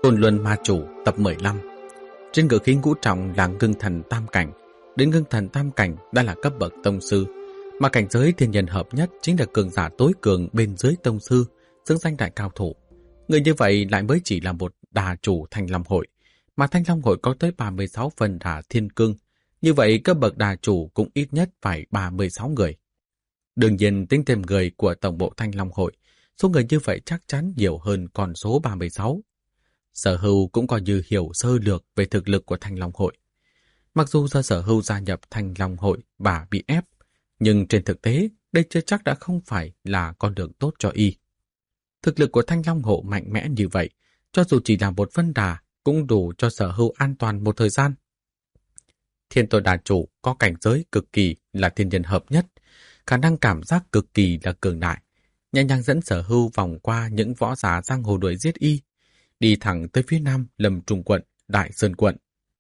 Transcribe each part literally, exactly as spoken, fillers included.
Côn Luân Ma Chủ tập mười lăm. Trên ngự khí ngũ trọng là ngưng thần tam cảnh, đến ngưng thần tam cảnh đã là cấp bậc tông sư, mà cảnh giới thiên nhân hợp nhất chính là cường giả tối cường bên dưới tông sư, xứng danh đại cao thủ. Người như vậy lại mới chỉ là một đà chủ Thanh Long Hội, mà Thanh Long Hội có tới ba mươi sáu phần đà thiên cương, như vậy cấp bậc đà chủ cũng ít nhất phải ba mươi sáu người. Đương nhiên tính thêm người của tổng bộ Thanh Long Hội, số người như vậy chắc chắn nhiều hơn con số ba mươi sáu. Sở Hưu cũng coi như hiểu sơ lược về thực lực của Thanh Long Hội. Mặc dù do Sở Hưu gia nhập Thanh Long Hội và bị ép, nhưng trên thực tế đây chưa chắc đã không phải là con đường tốt cho y. Thực lực của Thanh Long Hội mạnh mẽ như vậy, cho dù chỉ là một phân đà cũng đủ cho Sở Hưu an toàn một thời gian. Thiên Tội Đà Chủ có cảnh giới cực kỳ là thiên nhân hợp nhất, khả năng cảm giác cực kỳ là cường đại, nhẹ nhàng dẫn Sở Hưu vòng qua những võ giả giang hồ đuổi giết y, đi thẳng tới phía nam Lâm Trung quận, Đại Sơn quận.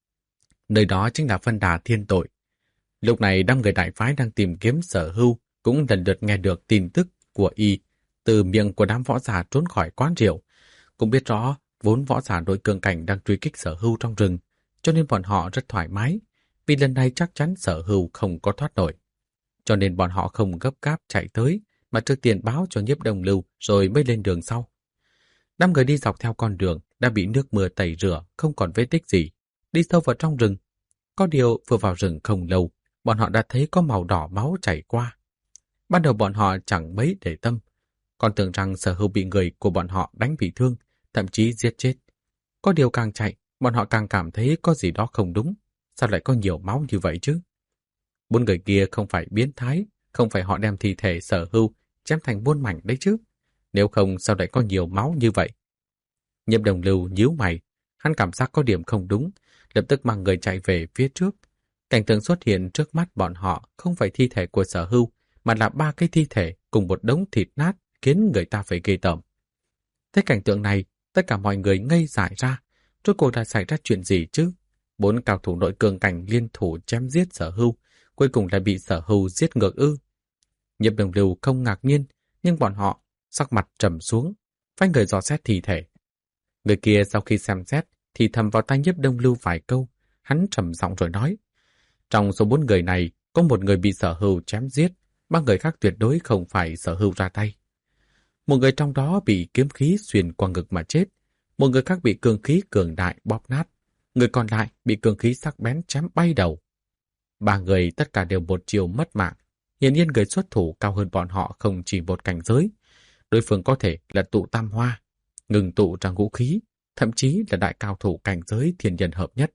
Nơi đó chính là phân đà Thiên Tội. Lúc này năm người đại phái đang tìm kiếm Sở Hưu cũng lần lượt nghe được tin tức của y từ miệng của đám võ giả trốn khỏi quán rượu, cũng biết rõ vốn võ giả đội cường cảnh đang truy kích Sở Hưu trong rừng, cho nên bọn họ rất thoải mái, vì lần này chắc chắn Sở Hưu không có thoát nổi. Cho nên bọn họ không gấp gáp chạy tới, mà trước tiên báo cho Nhiếp Đồng Lưu rồi mới lên đường sau. Năm người đi dọc theo con đường đã bị nước mưa tẩy rửa, không còn vết tích gì, đi sâu vào trong rừng. Có điều vừa vào rừng không lâu, bọn họ đã thấy có màu đỏ máu chảy qua. Ban đầu bọn họ chẳng mấy để tâm, còn tưởng rằng Sở Hưu bị người của bọn họ đánh bị thương, thậm chí giết chết. Có điều càng chạy, bọn họ càng cảm thấy có gì đó không đúng. Sao lại có nhiều máu như vậy chứ? Bốn người kia không phải biến thái, không phải họ đem thi thể Sở Hưu chém thành muôn mảnh đấy chứ. Nếu không sao lại có nhiều máu như vậy? Nhiếp Đồng Lưu nhíu mày, hắn cảm giác có điểm không đúng, lập tức mang người chạy về phía trước. Cảnh tượng xuất hiện trước mắt bọn họ không phải thi thể của Sở Hưu, mà là ba cái thi thể cùng một đống thịt nát khiến người ta phải ghê tởm. Thấy cảnh tượng này, tất cả mọi người ngây dại ra. Rốt cuộc đã xảy ra chuyện gì chứ? Bốn cao thủ nội cường cảnh liên thủ chém giết Sở Hưu, cuối cùng lại bị Sở Hưu giết ngược ư? Nhiếp Đồng Lưu không ngạc nhiên, nhưng bọn họ sắc mặt trầm xuống, phái người dò xét thi thể. Người kia sau khi xem xét thì thầm vào tai Nhiếp Đồng Lưu vài câu, hắn trầm giọng rồi nói: trong số bốn người này, có một người bị Sở Hưu chém giết, ba người khác tuyệt đối không phải Sở Hưu ra tay. Một người trong đó bị kiếm khí xuyên qua ngực mà chết, một người khác bị cường khí cường đại bóp nát, người còn lại bị cường khí sắc bén chém bay đầu. Ba người tất cả đều một chiều mất mạng. Hiển nhiên người xuất thủ cao hơn bọn họ không chỉ một cảnh giới. Đối phương có thể là tụ tam hoa, ngừng tụ ra ngũ khí, thậm chí là đại cao thủ cảnh giới thiên nhân hợp nhất.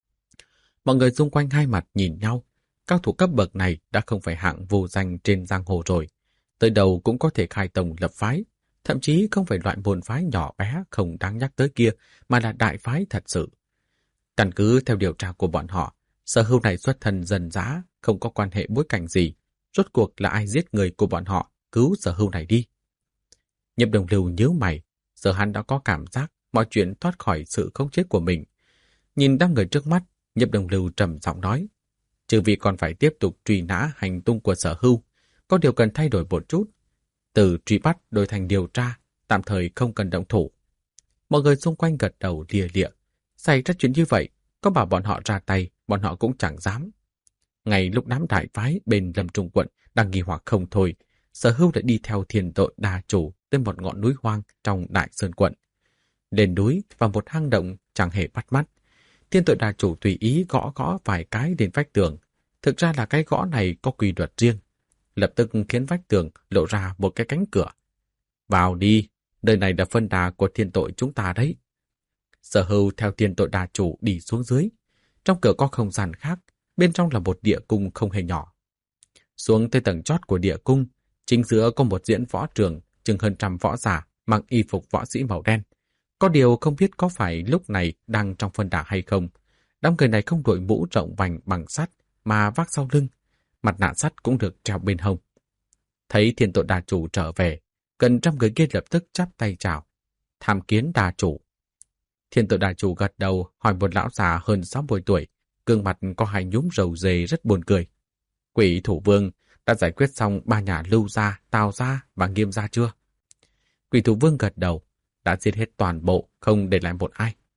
Mọi người xung quanh hai mặt nhìn nhau. Cao thủ cấp bậc này đã không phải hạng vô danh trên giang hồ rồi. Tới đầu cũng có thể khai tông lập phái, thậm chí không phải loại môn phái nhỏ bé không đáng nhắc tới kia, mà là đại phái thật sự. Căn cứ theo điều tra của bọn họ, Sở Hưu này xuất thân dân dã, không có quan hệ bối cảnh gì. Rốt cuộc là ai giết người của bọn họ, cứu Sở Hưu này đi? Nhiếp Đồng Lưu nhíu mày, giờ hắn đã có cảm giác mọi chuyện thoát khỏi sự khống chế của mình. Nhìn đám người trước mắt, Nhiếp Đồng Lưu trầm giọng nói: trừ vì còn phải tiếp tục truy nã hành tung của Sở Hưu, có điều cần thay đổi một chút. Từ truy bắt đổi thành điều tra, tạm thời không cần động thủ. Mọi người xung quanh gật đầu lìa lịa. Xảy ra chuyện như vậy, có bảo bọn họ ra tay, bọn họ cũng chẳng dám. Ngay lúc đám đại phái bên Lâm Trung quận đang nghi hoặc không thôi, Sở Hưu đã đi theo Thiên Tội Đà Chủ tới một ngọn núi hoang trong Đại Sơn quận. Lên núi vào một hang động chẳng hề bắt mắt. Thiên Tội Đà Chủ tùy ý gõ gõ vài cái lên vách tường. Thực ra là cái gõ này có quy luật riêng, lập tức khiến vách tường lộ ra một cái cánh cửa. Vào đi, nơi này là phân đà của Thiên Tội chúng ta đấy. Sở Hưu theo Thiên Tội Đà Chủ đi xuống dưới. Trong cửa có không gian khác, bên trong là một địa cung không hề nhỏ. Xuống tới tầng chót của địa cung, chính giữa có một diễn võ trường, chừng hơn trăm võ giả mặc y phục võ sĩ màu đen. Có điều không biết có phải lúc này đang trong phân đà hay không. Đám người này không đội mũ rộng vành bằng sắt mà vác sau lưng, mặt nạ sắt cũng được treo bên hông. Thấy Thiên Tội Đà Chủ trở về, gần trăm người kia lập tức chắp tay chào: tham kiến Đà Chủ. Thiên Tội Đà Chủ gật đầu hỏi một lão già hơn sáu mươi tuổi, gương mặt có hai nhúm râu dề rất buồn cười: Quỷ Thủ Vương đã giải quyết xong ba nhà Lưu gia, Tào gia và Nghiêm gia chưa? Quỷ Thủ Vương gật đầu: đã giết hết toàn bộ, không để lại một ai.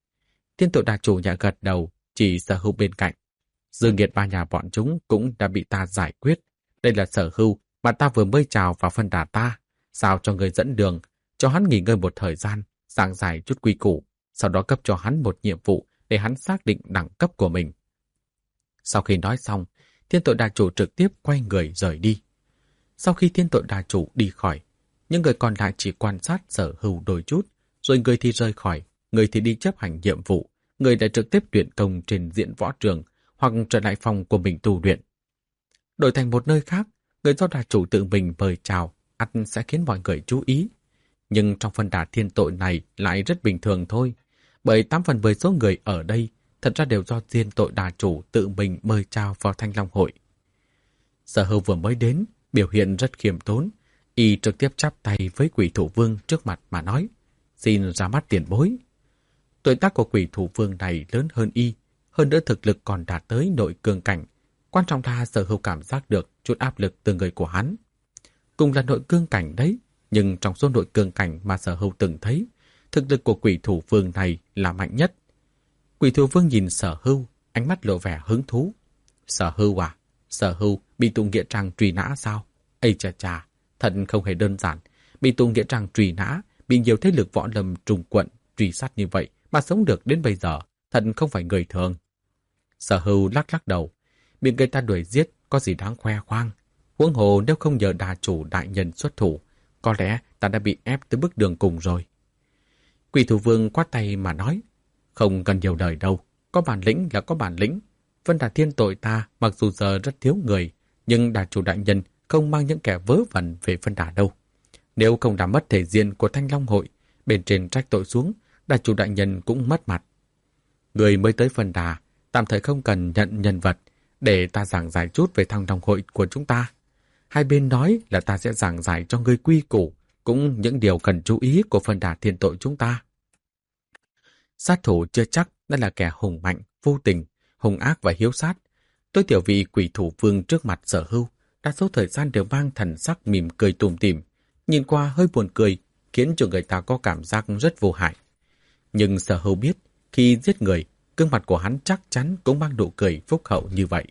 Thiên tội đà chủ nhà gật đầu, chỉ Sở Hưu bên cạnh. Dương nghiệt ba nhà bọn chúng cũng đã bị ta giải quyết. Đây là Sở Hưu mà ta vừa mới chào vào phân đà ta. Sao cho người dẫn đường, cho hắn nghỉ ngơi một thời gian, giảng giải chút quy củ, sau đó cấp cho hắn một nhiệm vụ để hắn xác định đẳng cấp của mình. Sau khi nói xong, thiên tội đà chủ trực tiếp quay người rời đi. Sau khi thiên tội đà chủ đi khỏi, những người còn lại chỉ quan sát Sở Hưu đôi chút, rồi người thì rời khỏi, người thì đi chấp hành nhiệm vụ, người lại trực tiếp luyện công trên diễn võ trường hoặc trở lại phòng của mình tu luyện. Đổi thành một nơi khác, người do đà chủ tự mình mời chào, ắt sẽ khiến mọi người chú ý. Nhưng trong phân đà thiên tội này lại rất bình thường thôi, bởi tám phần mười số người ở đây thật ra đều do thiên tội đà chủ tự mình mời chào vào Thanh Long hội. Sở Hưu vừa mới đến, biểu hiện rất khiêm tốn, y trực tiếp chắp tay với Quỷ Thủ Vương trước mặt mà nói, xin ra mắt tiền bối. Tuổi tác của Quỷ Thủ Vương này lớn hơn y, hơn nữa thực lực còn đạt tới nội cương cảnh. Quan trọng là Sở Hưu cảm giác được chút áp lực từ người của hắn. Cùng là nội cương cảnh đấy, nhưng trong số nội cương cảnh mà Sở Hưu từng thấy, thực lực của Quỷ Thủ Vương này là mạnh nhất. Quỷ Thủ Vương nhìn Sở Hưu, ánh mắt lộ vẻ hứng thú. Sở Hưu à? Sở Hưu bị tù nghĩa trang truy nã sao? Ây chà chà, thật không hề đơn giản. Bị tù nghĩa trang truy nã, bị nhiều thế lực võ lâm trùng quận truy sát như vậy mà sống được đến bây giờ, thật không phải người thường. Sở Hưu lắc lắc đầu, bị người ta đuổi giết có gì đáng khoe khoang. Huống hồ nếu không nhờ đà chủ đại nhân xuất thủ, có lẽ ta đã bị ép tới bước đường cùng rồi. Quỷ Thủ Vương quát tay mà nói, không cần nhiều lời đâu, có bản lĩnh là có bản lĩnh. Vân đà thiên tội ta mặc dù giờ rất thiếu người, nhưng đà chủ đại nhân không mang những kẻ vớ vẩn về phân đà đâu. Nếu không làm mất thể diện của Thanh Long hội, bên trên trách tội xuống, đà chủ đại nhân cũng mất mặt. Người mới tới phân đà, tạm thời không cần nhận nhân vật, để ta giảng giải chút về Thanh Long hội của chúng ta. Hai bên nói là ta sẽ giảng giải cho người quy củ, cũng những điều cần chú ý của phân đà thiên tội chúng ta. Sát thủ chưa chắc đã là kẻ hùng mạnh, vô tình, hung ác và hiếu sát. Tôi tiểu vị Quỷ Thủ Vương trước mặt Sở Hưu, đa số thời gian đều mang thần sắc mỉm cười tủm tỉm, nhìn qua hơi buồn cười, khiến cho người ta có cảm giác rất vô hại. Nhưng Sở Hưu biết, khi giết người, gương mặt của hắn chắc chắn cũng mang nụ cười phúc hậu như vậy.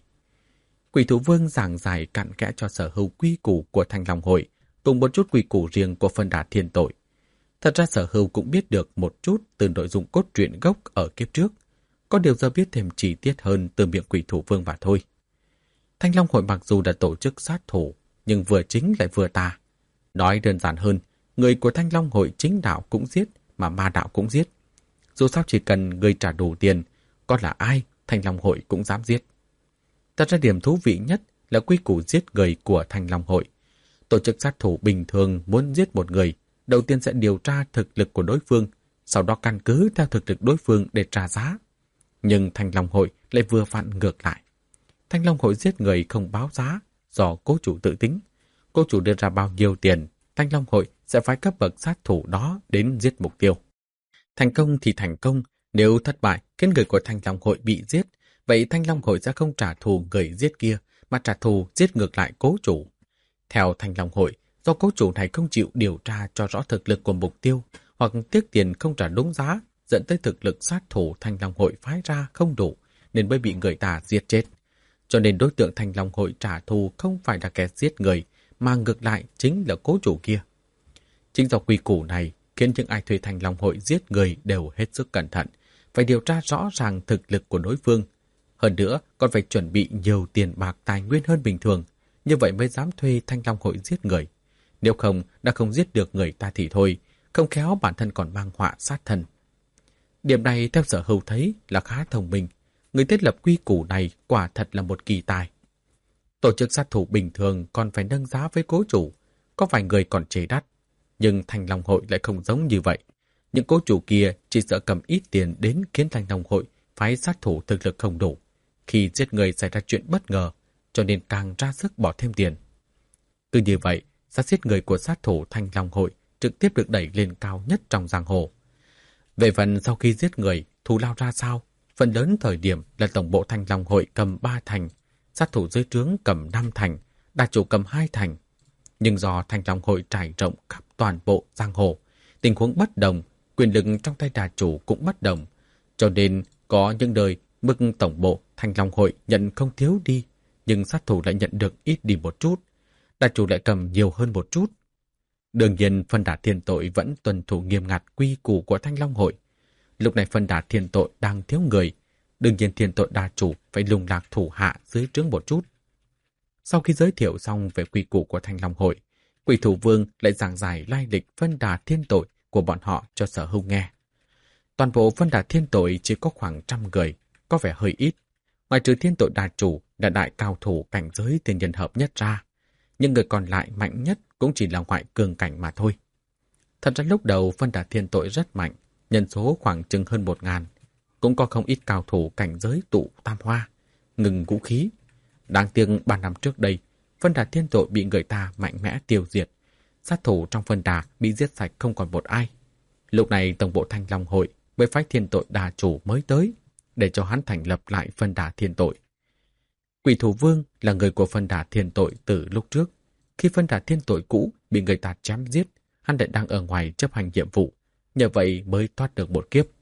Quỷ Thủ Vương giảng giải cặn kẽ cho Sở Hưu quy củ của Thanh Long hội, cùng một chút quy củ riêng của phân đà thiên tội. Thật ra Sở Hưu cũng biết được một chút từ nội dung cốt truyện gốc ở kiếp trước, có điều giờ biết thêm chi tiết hơn từ miệng Quỷ Thủ Vương mà thôi. Thanh Long hội mặc dù đã tổ chức sát thủ, nhưng vừa chính lại vừa tà. Nói đơn giản hơn, người của Thanh Long hội chính đạo cũng giết, mà ma đạo cũng giết. Dù sao chỉ cần người trả đủ tiền, có là ai, Thanh Long hội cũng dám giết. Thật ra điểm thú vị nhất là quy củ giết người của Thanh Long hội. Tổ chức sát thủ bình thường muốn giết một người, đầu tiên sẽ điều tra thực lực của đối phương, sau đó căn cứ theo thực lực đối phương để trả giá. Nhưng Thanh Long hội lại vừa vặn ngược lại. Thanh Long hội giết người không báo giá, do cố chủ tự tính. Cố chủ đưa ra bao nhiêu tiền, Thanh Long hội sẽ phái cấp bậc sát thủ đó đến giết mục tiêu. Thành công thì thành công, nếu thất bại khiến người của Thanh Long hội bị giết, vậy Thanh Long hội sẽ không trả thù người giết kia, mà trả thù giết ngược lại cố chủ. Theo Thanh Long hội, do cố chủ này không chịu điều tra cho rõ thực lực của mục tiêu, hoặc tiếc tiền không trả đúng giá, dẫn tới thực lực sát thủ Thanh Long hội phái ra không đủ, nên mới bị người ta giết chết. Cho nên đối tượng Thanh Long hội trả thù không phải là kẻ giết người, mà ngược lại chính là cố chủ kia. Chính do quy củ này khiến những ai thuê Thanh Long hội giết người đều hết sức cẩn thận, phải điều tra rõ ràng thực lực của đối phương. Hơn nữa còn phải chuẩn bị nhiều tiền bạc tài nguyên hơn bình thường, như vậy mới dám thuê Thanh Long hội giết người. Nếu không, đã không giết được người ta thì thôi, không khéo bản thân còn mang họa sát thân. Điểm này theo Sở Hưu thấy là khá thông minh. Người thiết lập quy củ này quả thật là một kỳ tài. Tổ chức sát thủ bình thường còn phải nâng giá với cố chủ, có vài người còn chế đắt. Nhưng Thanh Long hội lại không giống như vậy. Những cố chủ kia chỉ sợ cầm ít tiền đến khiến Thanh Long hội phái sát thủ thực lực không đủ. Khi giết người xảy ra chuyện bất ngờ, cho nên càng ra sức bỏ thêm tiền. Cứ như vậy, giá giết người của sát thủ Thanh Long hội trực tiếp được đẩy lên cao nhất trong giang hồ. Về phần sau khi giết người, thù lao ra sao? Phần lớn thời điểm là tổng bộ Thanh Long hội cầm ba thành, sát thủ dưới trướng cầm năm thành, đà chủ cầm hai thành. Nhưng do Thanh Long hội trải rộng khắp toàn bộ giang hồ, tình huống bất đồng, quyền lực trong tay đà chủ cũng bất đồng, Cho nên có những đời mức tổng bộ Thanh Long Hội nhận không thiếu đi, nhưng sát thủ lại nhận được ít đi một chút, đại chủ lại cầm nhiều hơn một chút. Đương nhiên phân đà thiên tội vẫn tuân thủ nghiêm ngặt quy củ của Thanh Long Hội. Lúc này phân đà thiên tội đang thiếu người, đương nhiên thiên tội đà chủ phải lùng lạc thủ hạ dưới trướng một chút. Sau khi giới thiệu xong về quy củ của Thanh Long Hội, Quỷ Thủ Vương lại giảng giải lai lịch phân đà thiên tội của bọn họ cho Sở Hưu nghe. Toàn bộ phân đà thiên tội chỉ có khoảng trăm người, có vẻ hơi ít. Ngoài trừ thiên tội đà chủ là đại cao thủ cảnh giới thiên nhân hợp nhất ra, những người còn lại mạnh nhất cũng chỉ là ngoại cường cảnh mà thôi. Thật ra lúc đầu phân đà thiên tội rất mạnh, nhân số khoảng chừng hơn một ngàn. Cũng có không ít cao thủ cảnh giới tụ tam hoa, ngừng vũ khí. Đáng tiếc ba năm trước đây, phân đà thiên tội bị người ta mạnh mẽ tiêu diệt. Sát thủ trong phân đà bị giết sạch không còn một ai. Lúc này tổng bộ Thanh Long Hội mới phái thiên tội đà chủ mới tới, để cho hắn thành lập lại phân đà thiên tội. Quỷ Thủ Vương là người của phân đà thiên tội từ lúc trước. Khi phân đà thiên tội cũ bị người ta chém giết, hắn lại đang ở ngoài chấp hành nhiệm vụ, nhờ vậy mới thoát được một kiếp.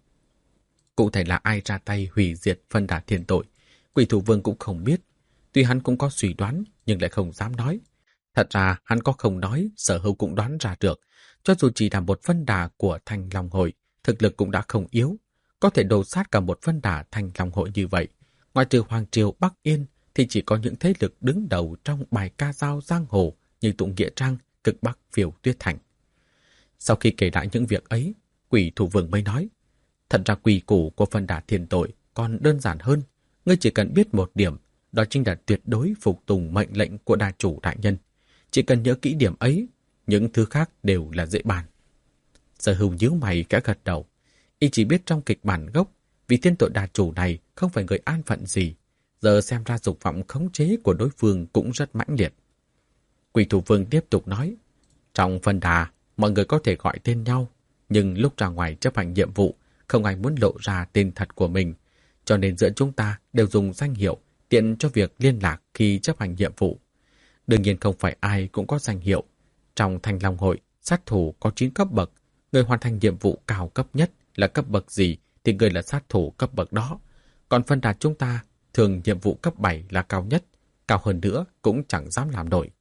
Cụ thể là ai ra tay hủy diệt phân đà thiên tội, Quỷ Thủ Vương cũng không biết. Tuy hắn cũng có suy đoán, nhưng lại không dám nói. Thật ra hắn có không nói, Sở Hưu cũng đoán ra được. Cho dù chỉ là một phân đà của Thanh Long Hội, thực lực cũng đã không yếu. Có thể đồ sát cả một phân đà Thanh Long Hội như vậy. Ngoài trừ Hoàng Triều Bắc Yên, thì chỉ có những thế lực đứng đầu trong bài ca dao giang hồ như Tụng Nghĩa Trang, Cực Bắc, Phiêu Tuyết Thành. Sau khi kể lại những việc ấy, Quỷ Thủ Vương mới nói, thật ra quy củ của phân đà thiên tội còn đơn giản hơn. Ngươi chỉ cần biết một điểm, đó chính là tuyệt đối phục tùng mệnh lệnh của đà chủ đại nhân. Chỉ cần nhớ kỹ điểm ấy, những thứ khác đều là dễ bàn. Sở Hưu nhíu mày kẽ gật đầu. Y chỉ biết trong kịch bản gốc, vì thiên tội đà chủ này không phải người an phận gì, giờ xem ra dục vọng khống chế của đối phương cũng rất mãnh liệt. Quỷ Thủ Vương tiếp tục nói, trong phân đà, mọi người có thể gọi tên nhau, nhưng lúc ra ngoài chấp hành nhiệm vụ, không ai muốn lộ ra tên thật của mình, cho nên giữa chúng ta đều dùng danh hiệu tiện cho việc liên lạc khi chấp hành nhiệm vụ. Đương nhiên không phải ai cũng có danh hiệu. Trong Thanh Long Hội, sát thủ có chín cấp bậc, người hoàn thành nhiệm vụ cao cấp nhất là cấp bậc gì thì người là sát thủ cấp bậc đó. Còn phân đà chúng ta, thường nhiệm vụ cấp bảy là cao nhất, cao hơn nữa cũng chẳng dám làm nổi.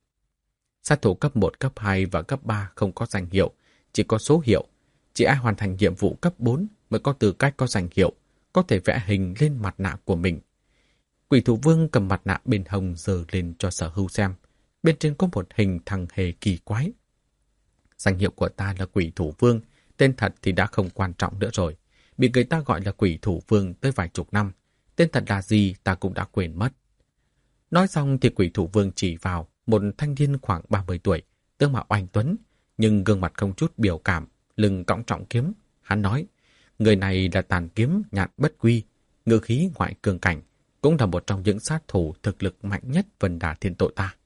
Sát thủ cấp một, cấp hai và cấp ba không có danh hiệu, chỉ có số hiệu. Chỉ ai hoàn thành nhiệm vụ cấp bốn mới có tư cách có danh hiệu, có thể vẽ hình lên mặt nạ của mình. Quỷ Thủ Vương cầm mặt nạ bên hông giơ lên cho Sở Hưu xem. Bên trên có một hình thằng hề kỳ quái. Danh hiệu của ta là Quỷ Thủ Vương, tên thật thì đã không quan trọng nữa rồi. Bị người ta gọi là Quỷ Thủ Vương tới vài chục năm, tên thật là gì ta cũng đã quên mất. Nói xong thì Quỷ Thủ Vương chỉ vào một thanh niên khoảng ba mươi tuổi, tướng mạo oanh tuấn, nhưng gương mặt không chút biểu cảm, lưng cõng trọng kiếm. Hắn nói, người này là Tàn Kiếm Nhạn Bất Quy, ngự khí ngoại cường cảnh, cũng là một trong những sát thủ thực lực mạnh nhất vân đà thiên tội ta.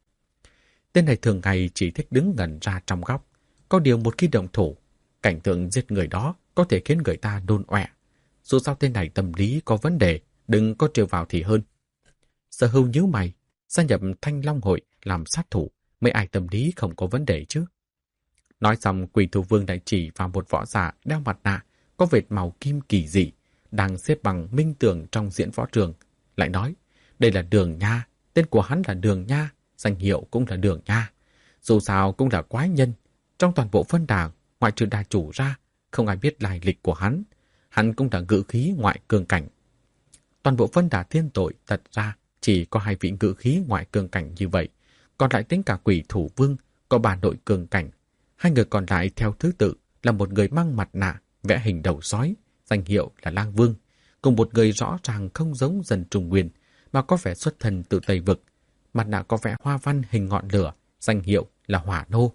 Tên này thường ngày chỉ thích đứng ngẩn ra trong góc, có điều một khi động thủ, cảnh tượng giết người đó có thể khiến người ta đôn ọe. Dù sao tên này tâm lý có vấn đề, đừng có trêu vào thì hơn. Sở Hưu nhíu mày, gia nhập Thanh Long Hội làm sát thủ, mấy ai tâm lý không có vấn đề chứ. Nói xong, Quỷ Thủ Vương lại chỉ vào một võ giả đeo mặt nạ, có vệt màu kim kỳ dị, đang xếp bằng minh tưởng trong diễn võ trường. Lại nói, đây là Đường Nha, tên của hắn là Đường Nha, danh hiệu cũng là Đường Nha. Dù sao cũng là quái nhân, trong toàn bộ phân đà, ngoại trừ đà chủ ra, không ai biết lai lịch của hắn. Hắn cũng là ngự khí ngoại cường cảnh. Toàn bộ phân đà thiên tội thật ra chỉ có hai vị ngự khí ngoại cường cảnh như vậy, còn lại tính cả Quỷ Thủ Vương có ba nội cường cảnh. Hai người còn lại theo thứ tự là một người mang mặt nạ, vẽ hình đầu sói, danh hiệu là Lang Vương, cùng một người rõ ràng không giống Dân Trung Nguyên, mà có vẻ xuất thân từ Tây Vực. Mặt nạ có vẽ hoa văn hình ngọn lửa, danh hiệu là Hỏa Nô.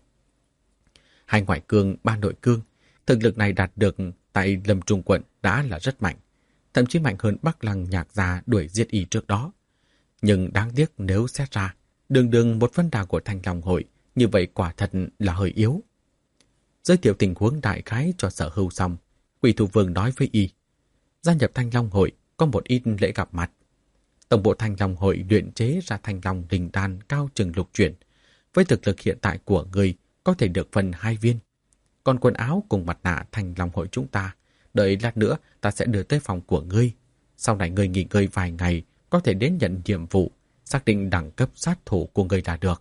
Hai ngoại cương, ba nội cương, thực lực này đạt được tại Lâm Trung quận đã là rất mạnh, thậm chí mạnh hơn Bắc Lăng Nhạc Gia đuổi giết y trước đó. Nhưng đáng tiếc nếu xét ra, đường đường một phân đà của Thanh Long Hội, như vậy quả thật là hơi yếu. Giới thiệu tình huống đại khái cho Sở Hưu xong, Quỷ Thủ Vương nói với y, gia nhập Thanh Long Hội có một ít lễ gặp mặt. Tổng bộ Thanh Long Hội luyện chế ra Thanh Long Đình Đan cao chừng lục chuyển, với thực lực hiện tại của người có thể được phân hai viên. Còn quần áo cùng mặt nạ Thanh Long Hội chúng ta Đợi lát nữa ta sẽ đưa tới phòng của ngươi. Sau này ngươi nghỉ ngơi vài ngày, có thể đến nhận nhiệm vụ, xác định đẳng cấp sát thủ của ngươi là được.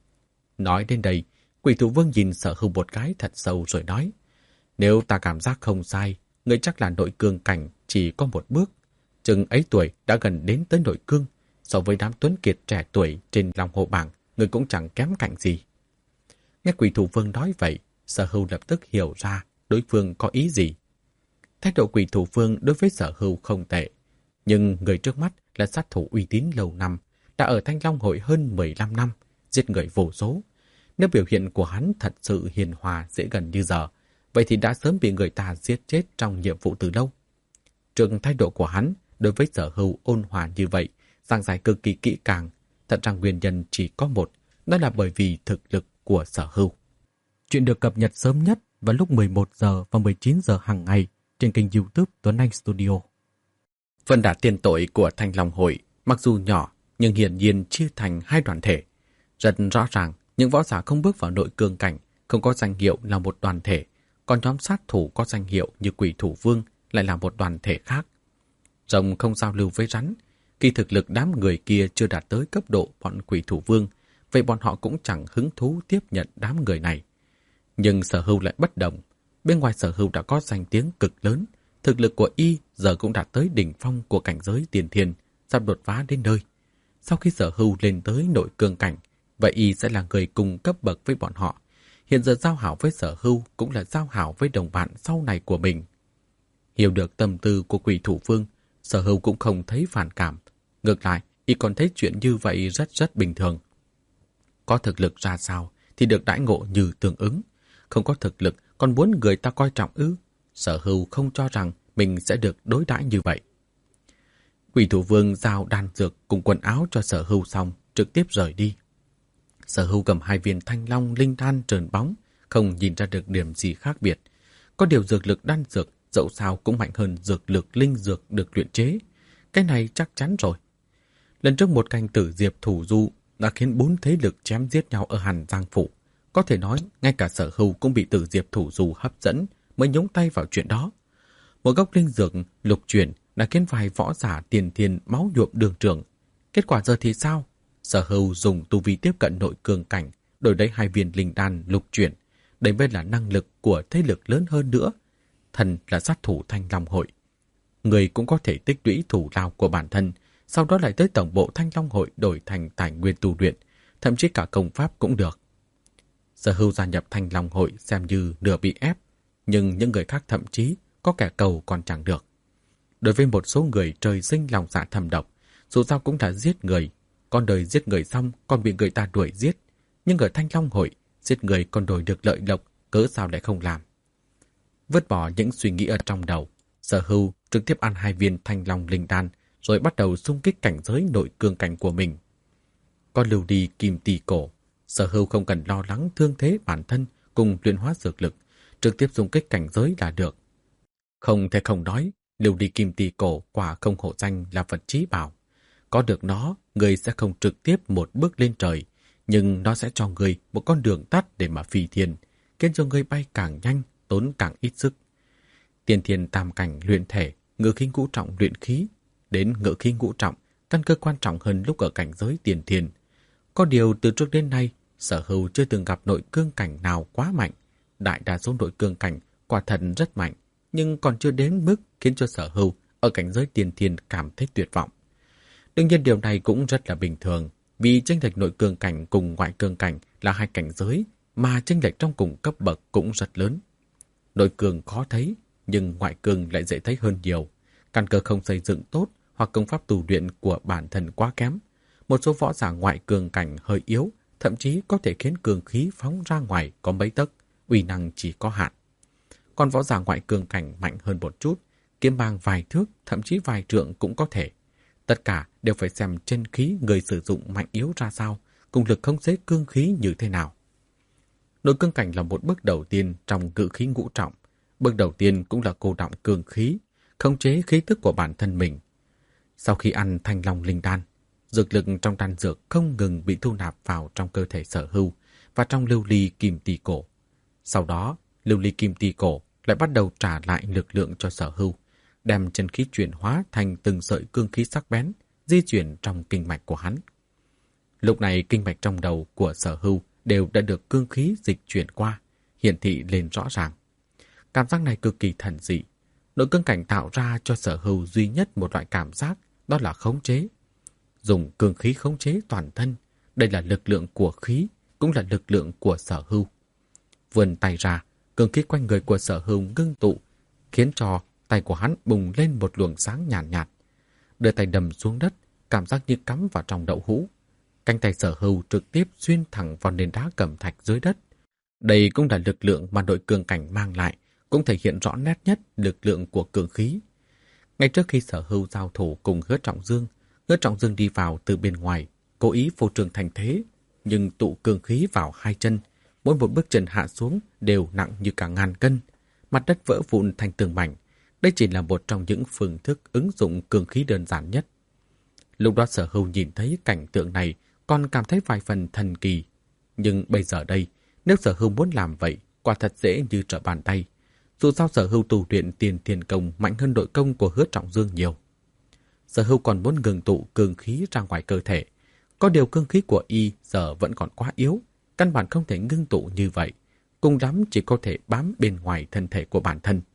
Nói đến đây, Quỷ Thủ Vương nhìn Sở Hưu một cái thật sâu rồi nói, nếu ta cảm giác không sai, ngươi chắc là nội cương cảnh chỉ có một bước. Chừng ấy tuổi đã gần đến tới nội cương, so với đám tuấn kiệt trẻ tuổi trên Long Hồ bảng, ngươi cũng chẳng kém cạnh gì. Nghe Quỷ Thủ Vương nói vậy, Sở Hưu lập tức hiểu ra đối phương có ý gì. Thái độ Quỷ Thủ Vương đối với Sở Hưu không tệ, nhưng người trước mắt là sát thủ uy tín lâu năm, đã ở Thanh Long Hội hơn mười lăm năm, giết người vô số. Nếu biểu hiện của hắn thật sự hiền hòa dễ gần như giờ, vậy thì đã sớm bị người ta giết chết trong nhiệm vụ từ lâu. Trước thái độ của hắn đối với Sở Hưu ôn hòa như vậy, giảng giải cực kỳ kỹ càng, thật ra nguyên nhân chỉ có một, đó là bởi vì thực lực của Sở Hưu. Chuyện được cập nhật sớm nhất vào lúc mười một giờ và mười chín giờ hàng ngày trên kênh YouTube Tuấn Anh Studio. Phần đả tiền tội của Thanh Long Hội mặc dù nhỏ nhưng hiển nhiên chia thành hai đoàn thể. Rất rõ ràng, những võ giả không bước vào nội cương cảnh, không có danh hiệu là một đoàn thể, còn nhóm sát thủ có danh hiệu như Quỷ Thủ Vương lại là một đoàn thể khác. Rồng không giao lưu với rắn, khi thực lực đám người kia chưa đạt tới cấp độ bọn Quỷ Thủ Vương, vậy bọn họ cũng chẳng hứng thú tiếp nhận đám người này. Nhưng Sở Hưu lại bất đồng. Bên ngoài Sở Hưu đã có danh tiếng cực lớn, thực lực của y giờ cũng đạt tới đỉnh phong của cảnh giới tiền thiên, sắp đột phá đến nơi. Sau khi Sở Hưu lên tới nội cương cảnh, vậy y sẽ là người cùng cấp bậc với bọn họ. Hiện giờ giao hảo với Sở Hưu cũng là giao hảo với đồng bạn sau này của mình. Hiểu được tâm tư của Quỷ Thủ Vương, Sở Hưu cũng không thấy phản cảm. Ngược lại, y còn thấy chuyện như vậy rất rất bình thường. Có thực lực ra sao thì được đãi ngộ như tương ứng. Không có thực lực còn muốn người ta coi trọng ư? Sở Hưu không cho rằng mình sẽ được đối đãi như vậy. Quỷ Thủ Vương giao đan dược cùng quần áo cho Sở Hưu xong, trực tiếp rời đi. Sở Hưu cầm hai viên thanh long linh đan trơn bóng, không nhìn ra được điểm gì khác biệt. Có điều dược lực đan dược dẫu sao cũng mạnh hơn dược lực linh dược được luyện chế. Cái này chắc chắn rồi. Lần trước một canh tử diệp thủ du đã khiến bốn thế lực chém giết nhau ở Hàn Giang Phủ. Có thể nói, ngay cả Sở Hưu cũng bị tử diệp thủ du hấp dẫn mới nhúng tay vào chuyện đó. Một gốc linh dược lục chuyển đã khiến vài võ giả tiền thiên máu nhuộm đường trường. Kết quả giờ thì sao? Sở Hưu dùng tu vi tiếp cận nội cương cảnh, đổi lấy hai viên linh đan lục chuyển. Đây mới là năng lực của thế lực lớn hơn nữa. Thần là sát thủ Thanh Long Hội. Người cũng có thể tích lũy thủ lao của bản thân, sau đó lại tới tổng bộ Thanh Long Hội đổi thành tài nguyên tu luyện, thậm chí cả công pháp cũng được. Sở Hưu gia nhập Thanh Long Hội xem như nửa bị ép, nhưng những người khác thậm chí có kẻ cầu còn chẳng được. Đối với một số người trời sinh lòng dạ thầm độc, dù sao cũng đã giết người, con đời giết người xong còn bị người ta đuổi giết. Nhưng ở Thanh Long Hội, giết người còn đổi được lợi lộc, cớ sao lại không làm? Vứt bỏ những suy nghĩ ở trong đầu, Sở Hưu trực tiếp ăn hai viên thanh long linh đan, rồi bắt đầu xung kích cảnh giới nội cương cảnh của mình. Có lưu đi kim tỳ cổ, Sở Hưu không cần lo lắng thương thế bản thân cùng luyện hóa dược lực, trực tiếp xung kích cảnh giới là được. Không thể không nói, lưu đi kim tỳ cổ quả không hổ danh là vật trí bảo. Có được nó, người sẽ không trực tiếp một bước lên trời, nhưng nó sẽ cho người một con đường tắt để mà phi thiên, khiến cho người bay càng nhanh, tốn càng ít sức. Tiên thiên tam cảnh luyện thể, ngự khí ngũ trọng luyện khí, đến ngự khí ngũ trọng, căn cơ quan trọng hơn lúc ở cảnh giới tiền thiên. Có điều từ trước đến nay, Sở Hưu chưa từng gặp nội cương cảnh nào quá mạnh. Đại đa số nội cương cảnh quả thật rất mạnh, nhưng còn chưa đến mức khiến cho Sở Hưu ở cảnh giới tiền thiên cảm thấy tuyệt vọng. Đương nhiên điều này cũng rất là bình thường, vì chênh lệch nội cương cảnh cùng ngoại cương cảnh là hai cảnh giới, mà chênh lệch trong cùng cấp bậc cũng rất lớn. Nội cương khó thấy, nhưng ngoại cương lại dễ thấy hơn nhiều. Căn cơ không xây dựng tốt hoặc công pháp tu luyện của bản thân quá kém. Một số võ giả ngoại cương cảnh hơi yếu, thậm chí có thể khiến cương khí phóng ra ngoài có mấy tấc, uy năng chỉ có hạn. Còn võ giả ngoại cương cảnh mạnh hơn một chút, kiếm bang vài thước, thậm chí vài trượng cũng có thể. Tất cả đều phải xem chân khí người sử dụng mạnh yếu ra sao, cùng lực khống chế cương khí như thế nào. Nội cương cảnh là một bước đầu tiên trong ngự khí ngũ trọng. Bước đầu tiên cũng là cô đọng cương khí, khống chế khí tức của bản thân mình. Sau khi ăn thanh long linh đan, dược lực trong đan dược không ngừng bị thu nạp vào trong cơ thể Sở Hưu và trong lưu ly kim tỳ cổ. Sau đó, lưu ly kim tỳ cổ lại bắt đầu trả lại lực lượng cho Sở Hưu, đem chân khí chuyển hóa thành từng sợi cương khí sắc bén, di chuyển trong kinh mạch của hắn. Lúc này kinh mạch trong đầu của Sở Hưu đều đã được cương khí dịch chuyển qua, hiển thị lên rõ ràng. Cảm giác này cực kỳ thần dị. Nội cương cảnh tạo ra cho Sở Hưu duy nhất một loại cảm giác, đó là khống chế. Dùng cương khí khống chế toàn thân, đây là lực lượng của khí, cũng là lực lượng của Sở Hưu. Vươn tay ra, cương khí quanh người của Sở Hưu ngưng tụ, khiến cho tay của hắn bùng lên một luồng sáng nhàn nhạt, nhạt. Đưa tay đầm xuống đất, cảm giác như cắm vào trong đậu hũ. Cánh tay Sở Hưu trực tiếp xuyên thẳng vào nền đá cẩm thạch dưới đất. Đây cũng là lực lượng mà nội cương cảnh mang lại, cũng thể hiện rõ nét nhất lực lượng của cương khí. Ngay trước khi Sở Hưu giao thủ cùng Hứa Trọng Dương, Hứa Trọng Dương đi vào từ bên ngoài, cố ý phô trương thành thế, nhưng tụ cương khí vào hai chân, mỗi một bước chân hạ xuống đều nặng như cả ngàn cân, mặt đất vỡ vụn thành từng mảnh. Đây chỉ là một trong những phương thức ứng dụng cương khí đơn giản nhất. Lúc đó Sở Hưu nhìn thấy cảnh tượng này còn cảm thấy vài phần thần kỳ, nhưng bây giờ đây, nếu Sở Hưu muốn làm vậy, quả thật dễ như trở bàn tay. Dù sao Sở Hưu tu luyện tiền thiên công mạnh hơn đội công của Hứa Trọng Dương nhiều. Sở Hưu còn muốn ngừng tụ cương khí ra ngoài cơ thể. Có điều cương khí của y giờ vẫn còn quá yếu, căn bản không thể ngưng tụ như vậy, cùng lắm chỉ có thể bám bên ngoài thân thể của bản thân.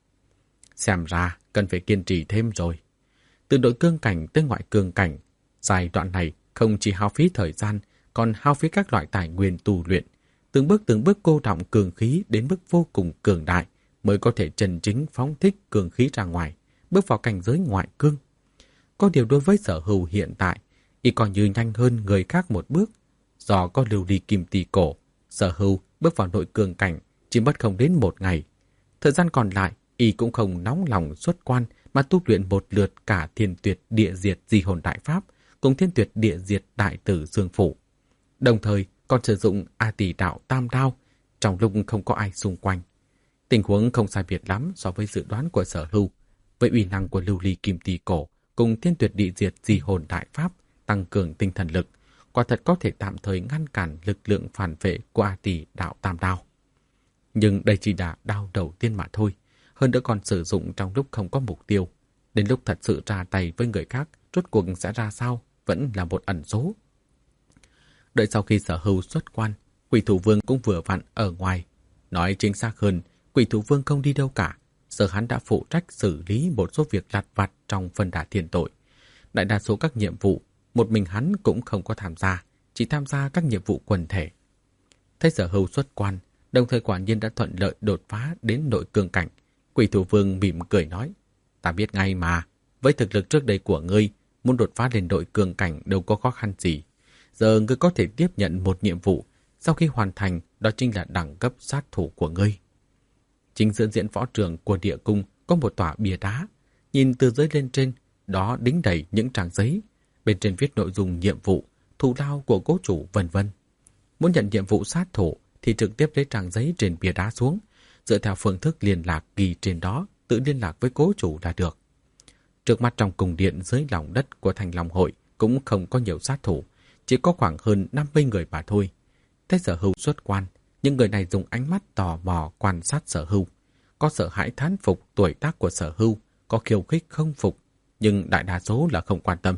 Xem ra cần phải kiên trì thêm rồi. Từ nội cương cảnh tới ngoại cương cảnh, giai đoạn này không chỉ hao phí thời gian, còn hao phí các loại tài nguyên tu luyện, từng bước từng bước cô đọng cường khí đến mức vô cùng cường đại mới có thể chân chính phóng thích cường khí ra ngoài, bước vào cảnh giới ngoại cương. Có điều đối với Sở Hưu hiện tại, y coi như nhanh hơn người khác một bước. Do có lưu ly kim tỳ cổ, Sở Hưu bước vào nội cương cảnh chỉ mất không đến một ngày. Thời gian còn lại, y cũng không nóng lòng xuất quan mà tu luyện một lượt cả thiên tuyệt địa diệt di hồn đại pháp cùng thiên tuyệt địa diệt đại tử dương phủ. Đồng thời còn sử dụng A Tỷ đạo tam đao trong lúc không có ai xung quanh. Tình huống không sai biệt lắm so với dự đoán của Sở Hưu. Với uy năng của lưu ly kim tỳ cổ cùng thiên tuyệt địa diệt di hồn đại pháp tăng cường tinh thần lực, quả thật có thể tạm thời ngăn cản lực lượng phản vệ của A Tỷ đạo tam đao. Nhưng đây chỉ là đao đầu tiên mà thôi, hơn nữa còn sử dụng trong lúc không có mục tiêu. Đến lúc thật sự ra tay với người khác, rốt cuộc sẽ ra sao vẫn là một ẩn số. Đợi sau khi Sở Hưu xuất quan, Quỷ Thủ Vương cũng vừa vặn ở ngoài. Nói chính xác hơn, Quỷ Thủ Vương không đi đâu cả, giờ hắn đã phụ trách xử lý một số việc lặt vặt trong phân đà thiên tội. Đại đa số các nhiệm vụ, một mình hắn cũng không có tham gia, chỉ tham gia các nhiệm vụ quần thể. Thấy Sở Hưu xuất quan, đồng thời quả nhiên đã thuận lợi đột phá đến nội cương cảnh. Quỷ Thủ Vương mỉm cười nói, ta biết ngay mà, với thực lực trước đây của ngươi, muốn đột phá lên nội cương cảnh đâu có khó khăn gì. Giờ ngươi có thể tiếp nhận một nhiệm vụ, sau khi hoàn thành, đó chính là đẳng cấp sát thủ của ngươi. Chính giữa diễn võ trường của địa cung có một tòa bia đá, nhìn từ dưới lên trên, đó đính đầy những trang giấy, bên trên viết nội dung nhiệm vụ, thù lao của cố chủ vân vân. Muốn nhận nhiệm vụ sát thủ thì trực tiếp lấy trang giấy trên bia đá xuống, dựa theo phương thức liên lạc ghi trên đó, tự liên lạc với cố chủ là được. Trước mắt trong cung điện dưới lòng đất của Thành Long Hội cũng không có nhiều sát thủ, chỉ có khoảng hơn năm mươi người mà thôi. Thấy Sở Hưu xuất quan, những người này dùng ánh mắt tò mò quan sát Sở Hưu. Có sợ hãi thán phục tuổi tác của Sở Hưu, có khiêu khích không phục, nhưng đại đa số là không quan tâm.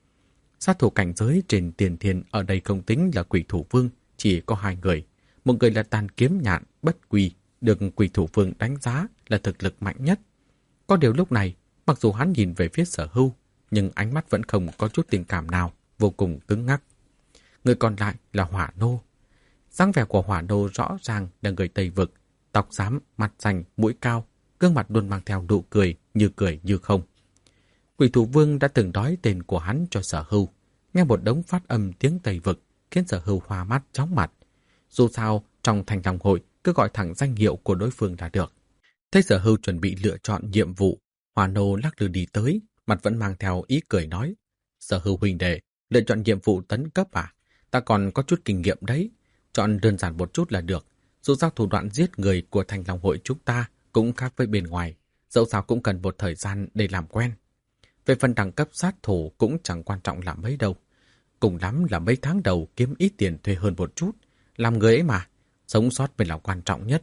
Sát thủ cảnh giới trên tiền thiên ở đây không tính là Quỷ Thủ Vương, chỉ có hai người. Một người là Tàn Kiếm Nhạn Bất Quỳ, được Quỷ Thủ Vương đánh giá là thực lực mạnh nhất. Có điều lúc này, mặc dù hắn nhìn về phía Sở Hưu, nhưng ánh mắt vẫn không có chút tình cảm nào, vô cùng cứng ngắc. Người còn lại là Hỏa Nô. Dáng vẻ của Hỏa Nô rõ ràng là người Tây Vực, tóc xám, mặt xanh, mũi cao, gương mặt luôn mang theo nụ cười, như cười như không. Quỷ Thủ Vương đã từng nói tên của hắn cho Sở Hưu, nghe một đống phát âm tiếng Tây Vực khiến Sở Hưu hoa mắt chóng mặt. Dù sao, trong Thành Long Hội cứ gọi thẳng danh hiệu của đối phương là được. Thấy Sở Hưu chuẩn bị lựa chọn nhiệm vụ, Hỏa Nô lắc lư đi tới, mặt vẫn mang theo ý cười nói, Sở Hưu huynh đệ, lựa chọn nhiệm vụ tấn cấp à? Ta còn có chút kinh nghiệm đấy, chọn đơn giản một chút là được. Dù sao thủ đoạn giết người của Thành Long Hội chúng ta cũng khác với bên ngoài, dẫu sao cũng cần một thời gian để làm quen. Về phần đẳng cấp sát thủ cũng chẳng quan trọng là mấy đâu. Cùng lắm là mấy tháng đầu kiếm ít tiền thuê hơn một chút. Làm người ấy mà, sống sót mới là quan trọng nhất.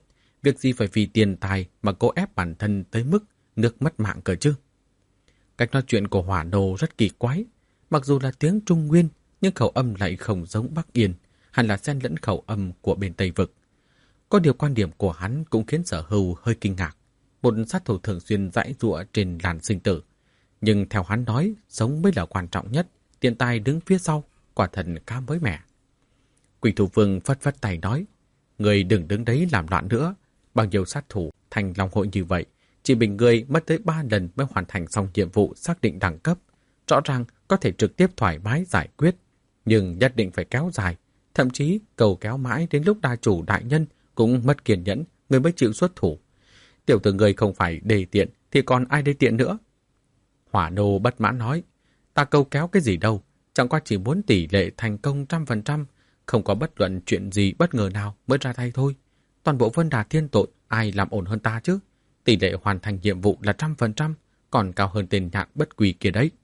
Việc gì phải vì tiền tài mà cố ép bản thân tới mức nước mất mạng cơ chứ? Cách nói chuyện của Hỏa Nô rất kỳ quái. Mặc dù là tiếng Trung Nguyên, nhưng khẩu âm lại không giống Bắc Yên, hẳn là xen lẫn khẩu âm của bên Tây Vực. Có điều quan điểm của hắn cũng khiến Sở Hưu hơi kinh ngạc. Một sát thủ thường xuyên giãy giụa trên làn sinh tử. Nhưng theo hắn nói, sống mới là quan trọng nhất, tiền tài đứng phía sau, quả thật khá mới mẻ. Quỷ Thủ Vương phất phất tay nói, người đừng đứng đấy làm loạn nữa. Bao nhiêu sát thủ thành Long Hội như vậy, chỉ mình người mất tới ba lần mới hoàn thành xong nhiệm vụ xác định đẳng cấp. Rõ ràng có thể trực tiếp thoải mái giải quyết, nhưng nhất định phải kéo dài. Thậm chí cầu kéo mãi đến lúc đa chủ đại nhân cũng mất kiên nhẫn, người mới chịu xuất thủ. Tiểu tử người không phải đề tiện thì còn ai đề tiện nữa? Hỏa Nô bất mãn nói, ta câu kéo cái gì đâu, chẳng qua chỉ muốn tỷ lệ thành công trăm phần trăm, không có bất luận chuyện gì bất ngờ nào mới ra tay thôi. Toàn bộ Vân Đà Thiên Tội ai làm ổn hơn ta chứ? Tỷ lệ hoàn thành nhiệm vụ là trăm phần trăm, còn cao hơn tên nhạn bất quỳ kia đấy.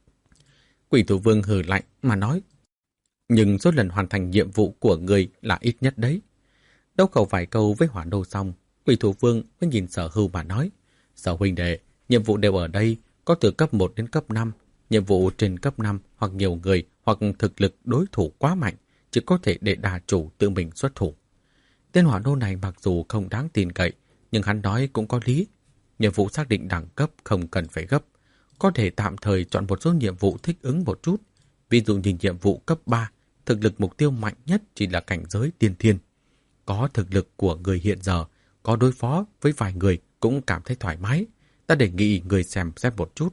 Quỷ Thủ Vương hừ lạnh mà nói, nhưng số lần hoàn thành nhiệm vụ của người là ít nhất đấy. Đấu khẩu vài câu với Hỏa Nô xong, Quỷ Thủ Vương mới nhìn Sở Hưu mà nói, Sở huynh đệ, nhiệm vụ đều ở đây, có từ cấp một đến cấp năm. Nhiệm vụ trên cấp năm hoặc nhiều người hoặc thực lực đối thủ quá mạnh, chỉ có thể để đà chủ tự mình xuất thủ. Tên Hỏa Nô này mặc dù không đáng tin cậy, nhưng hắn nói cũng có lý. Nhiệm vụ xác định đẳng cấp không cần phải gấp, có thể tạm thời chọn một số nhiệm vụ thích ứng một chút. Ví dụ như nhiệm vụ cấp ba, thực lực mục tiêu mạnh nhất chỉ là cảnh giới tiên thiên. Có thực lực của người hiện giờ, có đối phó với vài người cũng cảm thấy thoải mái. Ta đề nghị người xem xét một chút.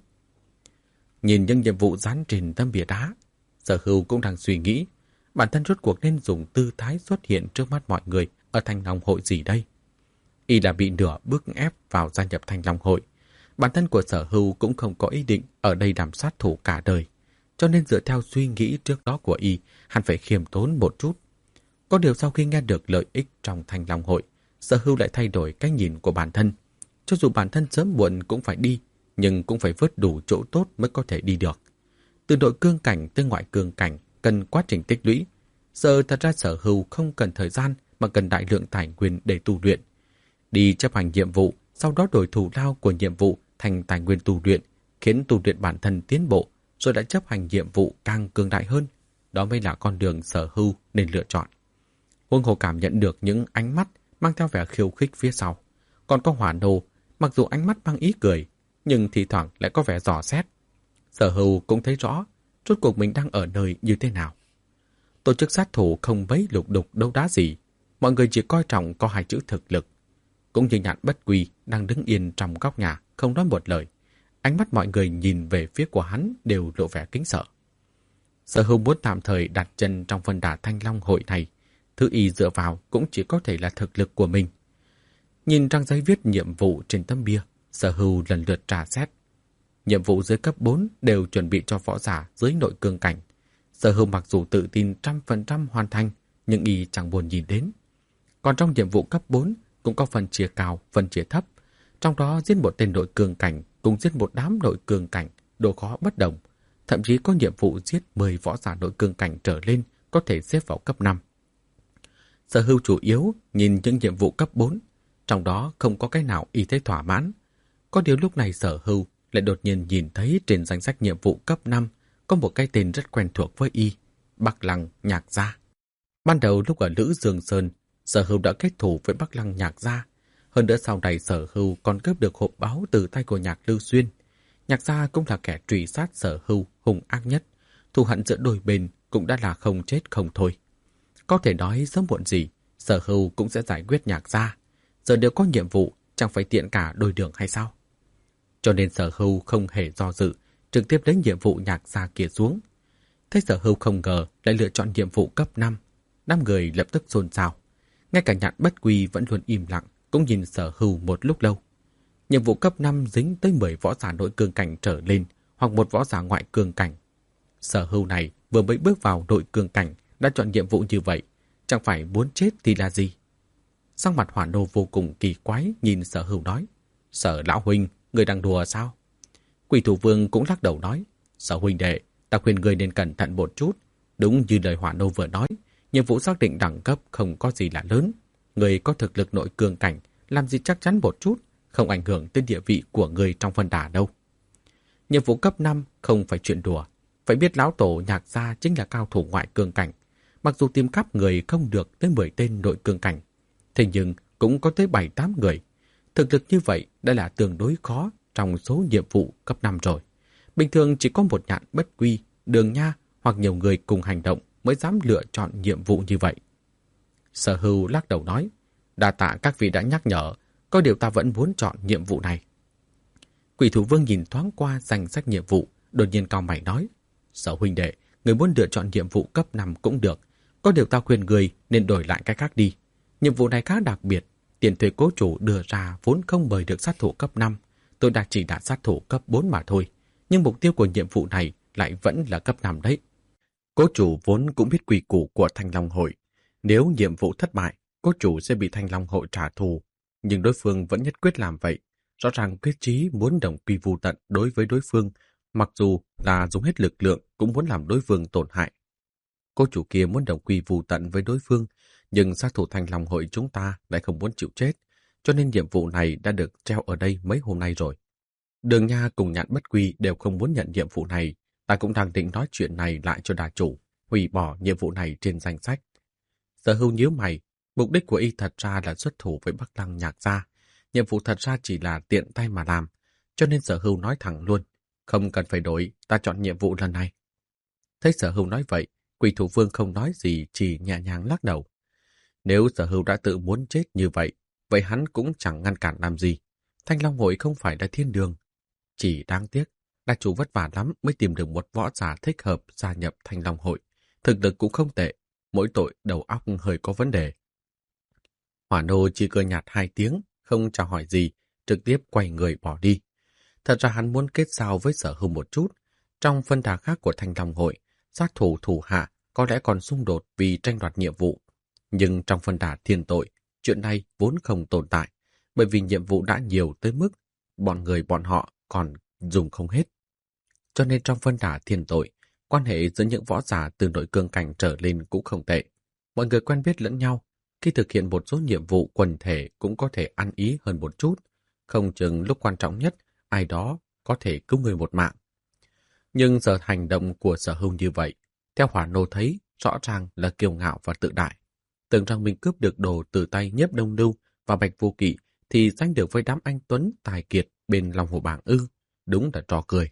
Nhìn những nhiệm vụ dán trên tấm bia đá, Sở Hưu cũng đang suy nghĩ, bản thân rốt cuộc nên dùng tư thái xuất hiện trước mắt mọi người ở Thanh Long Hội gì đây? Y là bị nửa bức ép vào gia nhập Thanh Long Hội. Bản thân của Sở Hưu cũng không có ý định ở đây làm sát thủ cả đời. Cho nên dựa theo suy nghĩ trước đó của Y, hắn phải khiêm tốn một chút. Có điều sau khi nghe được lợi ích trong Thanh Long Hội, Sở Hưu lại thay đổi cách nhìn của bản thân. Cho dù bản thân sớm muộn cũng phải đi, nhưng cũng phải vớt đủ chỗ tốt mới có thể đi được. Từ nội cương cảnh tới ngoại cương cảnh cần quá trình tích lũy. Giờ thật ra Sở Hưu không cần thời gian mà cần đại lượng tài nguyên để tu luyện. Đi chấp hành nhiệm vụ, sau đó đổi thù lao của nhiệm vụ thành tài nguyên tu luyện, khiến tu luyện bản thân tiến bộ, rồi đã chấp hành nhiệm vụ càng cường đại hơn. Đó mới là con đường Sở Hưu nên lựa chọn. Huống hồ cảm nhận được những ánh mắt mang theo vẻ khiêu khích phía sau. Còn có Hỏa Nô, mặc dù ánh mắt mang ý cười, nhưng thì thoảng lại có vẻ dò xét. Sở Hưu cũng thấy rõ, rốt cuộc mình đang ở nơi như thế nào. Tổ chức sát thủ không mấy lục đục đâu đá gì, mọi người chỉ coi trọng có hai chữ thực lực. Cũng như Nhạn Bất Quỳ đang đứng yên trong góc nhà, không nói một lời. Ánh mắt mọi người nhìn về phía của hắn đều lộ vẻ kính sợ. Sở Hưu muốn tạm thời đặt chân trong Vân Đà Thanh Long Hội này, thứ Y dựa vào cũng chỉ có thể là thực lực của mình. Nhìn trang giấy viết nhiệm vụ trên tấm bia, Sở Hưu lần lượt tra xét. Nhiệm vụ dưới cấp bốn đều chuẩn bị cho võ giả dưới nội cương cảnh. Sở Hưu mặc dù tự tin trăm phần trăm hoàn thành, nhưng Y chẳng buồn nhìn đến. Còn trong nhiệm vụ cấp bốn cũng có phần chia cao, phần chia thấp. Trong đó giết một tên nội cương cảnh cùng giết một đám nội cương cảnh, độ khó bất đồng. Thậm chí có nhiệm vụ giết mười võ giả nội cương cảnh trở lên có thể xếp vào cấp năm. Sở Hưu chủ yếu nhìn những nhiệm vụ cấp bốn, trong đó không có cái nào Y thấy thỏa mãn. Có điều lúc này Sở Hưu lại đột nhiên nhìn thấy trên danh sách nhiệm vụ cấp năm có một cái tên rất quen thuộc với Y, Bắc Lăng Nhạc Gia. Ban đầu lúc ở Lữ Dương Sơn, Sở Hưu đã kết thù với Bắc Lăng Nhạc Gia. Hơn nữa sau này Sở Hưu còn cướp được hộp báo từ tay của Nhạc Lưu Xuyên. Nhạc Gia cũng là kẻ truy sát Sở Hưu hung ác nhất. Thù hận giữa đôi bên cũng đã là không chết không thôi. Có thể nói sớm muộn gì, Sở Hưu cũng sẽ giải quyết Nhạc Gia. Giờ đều có nhiệm vụ, chẳng phải tiện cả đôi đường hay sao? Cho nên Sở Hưu không hề do dự, trực tiếp lấy nhiệm vụ Nhạc Gia kia xuống. Thấy Sở Hưu không ngờ lại lựa chọn nhiệm vụ cấp năm. Năm người lập tức xôn xao. Ngay cả Nhạn Bất Quỳ vẫn luôn im lặng, cũng nhìn Sở Hưu một lúc lâu. Nhiệm vụ cấp năm dính tới mười võ giả nội cương cảnh trở lên, hoặc một võ giả ngoại cương cảnh. Sở Hưu này vừa mới bước vào nội cương cảnh đã chọn nhiệm vụ như vậy, chẳng phải muốn chết thì là gì? Sắc mặt Hỏa Nô vô cùng kỳ quái nhìn Sở Hưu nói, Sở lão huynh, người đang đùa sao? Quỷ Thủ Vương cũng lắc đầu nói, Sở huynh đệ, ta khuyên người nên cẩn thận một chút. Đúng như lời Hỏa Nô vừa nói, nhiệm vụ xác định đẳng cấp không có gì là lớn. Người có thực lực nội cương cảnh làm gì chắc chắn một chút, không ảnh hưởng tới địa vị của người trong phân đà đâu. Nhiệm vụ cấp năm không phải chuyện đùa, phải biết lão tổ Nhạc gia chính là cao thủ ngoại cương cảnh. Mặc dù tìm khắp người không được tới mười tên nội cương cảnh, thế nhưng cũng có tới bảy tám người. Thực lực như vậy đã là tương đối khó trong số nhiệm vụ cấp năm rồi. Bình thường chỉ có một Nhạn Bất Quy, Đường Nha hoặc nhiều người cùng hành động mới dám lựa chọn nhiệm vụ như vậy. Sở Hưu lắc đầu nói, đa tạ các vị đã nhắc nhở, có điều ta vẫn muốn chọn nhiệm vụ này. Quỷ Thủ Vương nhìn thoáng qua danh sách nhiệm vụ, đột nhiên cau mày nói, Sở huynh đệ, người muốn lựa chọn nhiệm vụ cấp năm cũng được, có điều ta khuyên người nên đổi lại cái khác đi. Nhiệm vụ này khá đặc biệt, tiền thuê cố chủ đưa ra vốn không mời được sát thủ cấp năm, tôi đã chỉ đạt sát thủ cấp bốn mà thôi, nhưng mục tiêu của nhiệm vụ này lại vẫn là cấp năm đấy. Cố chủ vốn cũng biết quy củ của Thanh Long Hội, nếu nhiệm vụ thất bại, cố chủ sẽ bị Thanh Long Hội trả thù, nhưng đối phương vẫn nhất quyết làm vậy, rõ ràng quyết chí muốn đồng quy vu tận đối với đối phương, mặc dù là dùng hết lực lượng cũng muốn làm đối phương tổn hại. Cô chủ kia muốn đồng quy vu tận với đối phương, nhưng sát thủ Thanh Long Hội chúng ta lại không muốn chịu chết, cho nên nhiệm vụ này đã được treo ở đây mấy hôm nay rồi. Đường Nha cùng Nhạn Bất Quy đều không muốn nhận nhiệm vụ này, ta cũng đang định nói chuyện này lại cho đà chủ, hủy bỏ nhiệm vụ này trên danh sách. Sở Hưu nhíu mày, mục đích của y thật ra là xuất thủ với Bắc Lăng Nhạc gia, nhiệm vụ thật ra chỉ là tiện tay mà làm, cho nên Sở Hưu nói thẳng luôn, không cần phải đổi, ta chọn nhiệm vụ lần này. Thấy Sở Hưu nói vậy, Quỷ Thủ Vương không nói gì, chỉ nhẹ nhàng lắc đầu. Nếu Sở Hưu đã tự muốn chết như vậy, vậy hắn cũng chẳng ngăn cản làm gì. Thanh Long Hội không phải là thiên đường. Chỉ đáng tiếc, đà chủ vất vả lắm mới tìm được một võ giả thích hợp gia nhập Thanh Long Hội. Thực lực cũng không tệ, mỗi tội đầu óc hơi có vấn đề. Hỏa Nô chỉ cười nhạt hai tiếng, không chào hỏi gì, trực tiếp quay người bỏ đi. Thật ra hắn muốn kết giao với Sở Hưu một chút. Trong phân đà khác của Thanh Long Hội, sát thủ thủ hạ có lẽ còn xung đột vì tranh đoạt nhiệm vụ. Nhưng trong phân đà thiên tội, chuyện này vốn không tồn tại, bởi vì nhiệm vụ đã nhiều tới mức bọn người bọn họ còn dùng không hết. Cho nên trong phân đà thiên tội, quan hệ giữa những võ giả từ nội cương cảnh trở lên cũng không tệ. Mọi người quen biết lẫn nhau, khi thực hiện một số nhiệm vụ quần thể cũng có thể ăn ý hơn một chút, không chừng lúc quan trọng nhất, ai đó có thể cứu người một mạng. Nhưng giờ hành động của Sở Hưu như vậy, theo Hỏa Nô thấy, rõ ràng là kiêu ngạo và tự đại. Tưởng rằng mình cướp được đồ từ tay Nhiếp Đông Lưu và Bạch Vô Kỵ thì sánh được với đám anh tuấn tài kiệt bên Long Hồ Bảng ư, đúng là trò cười.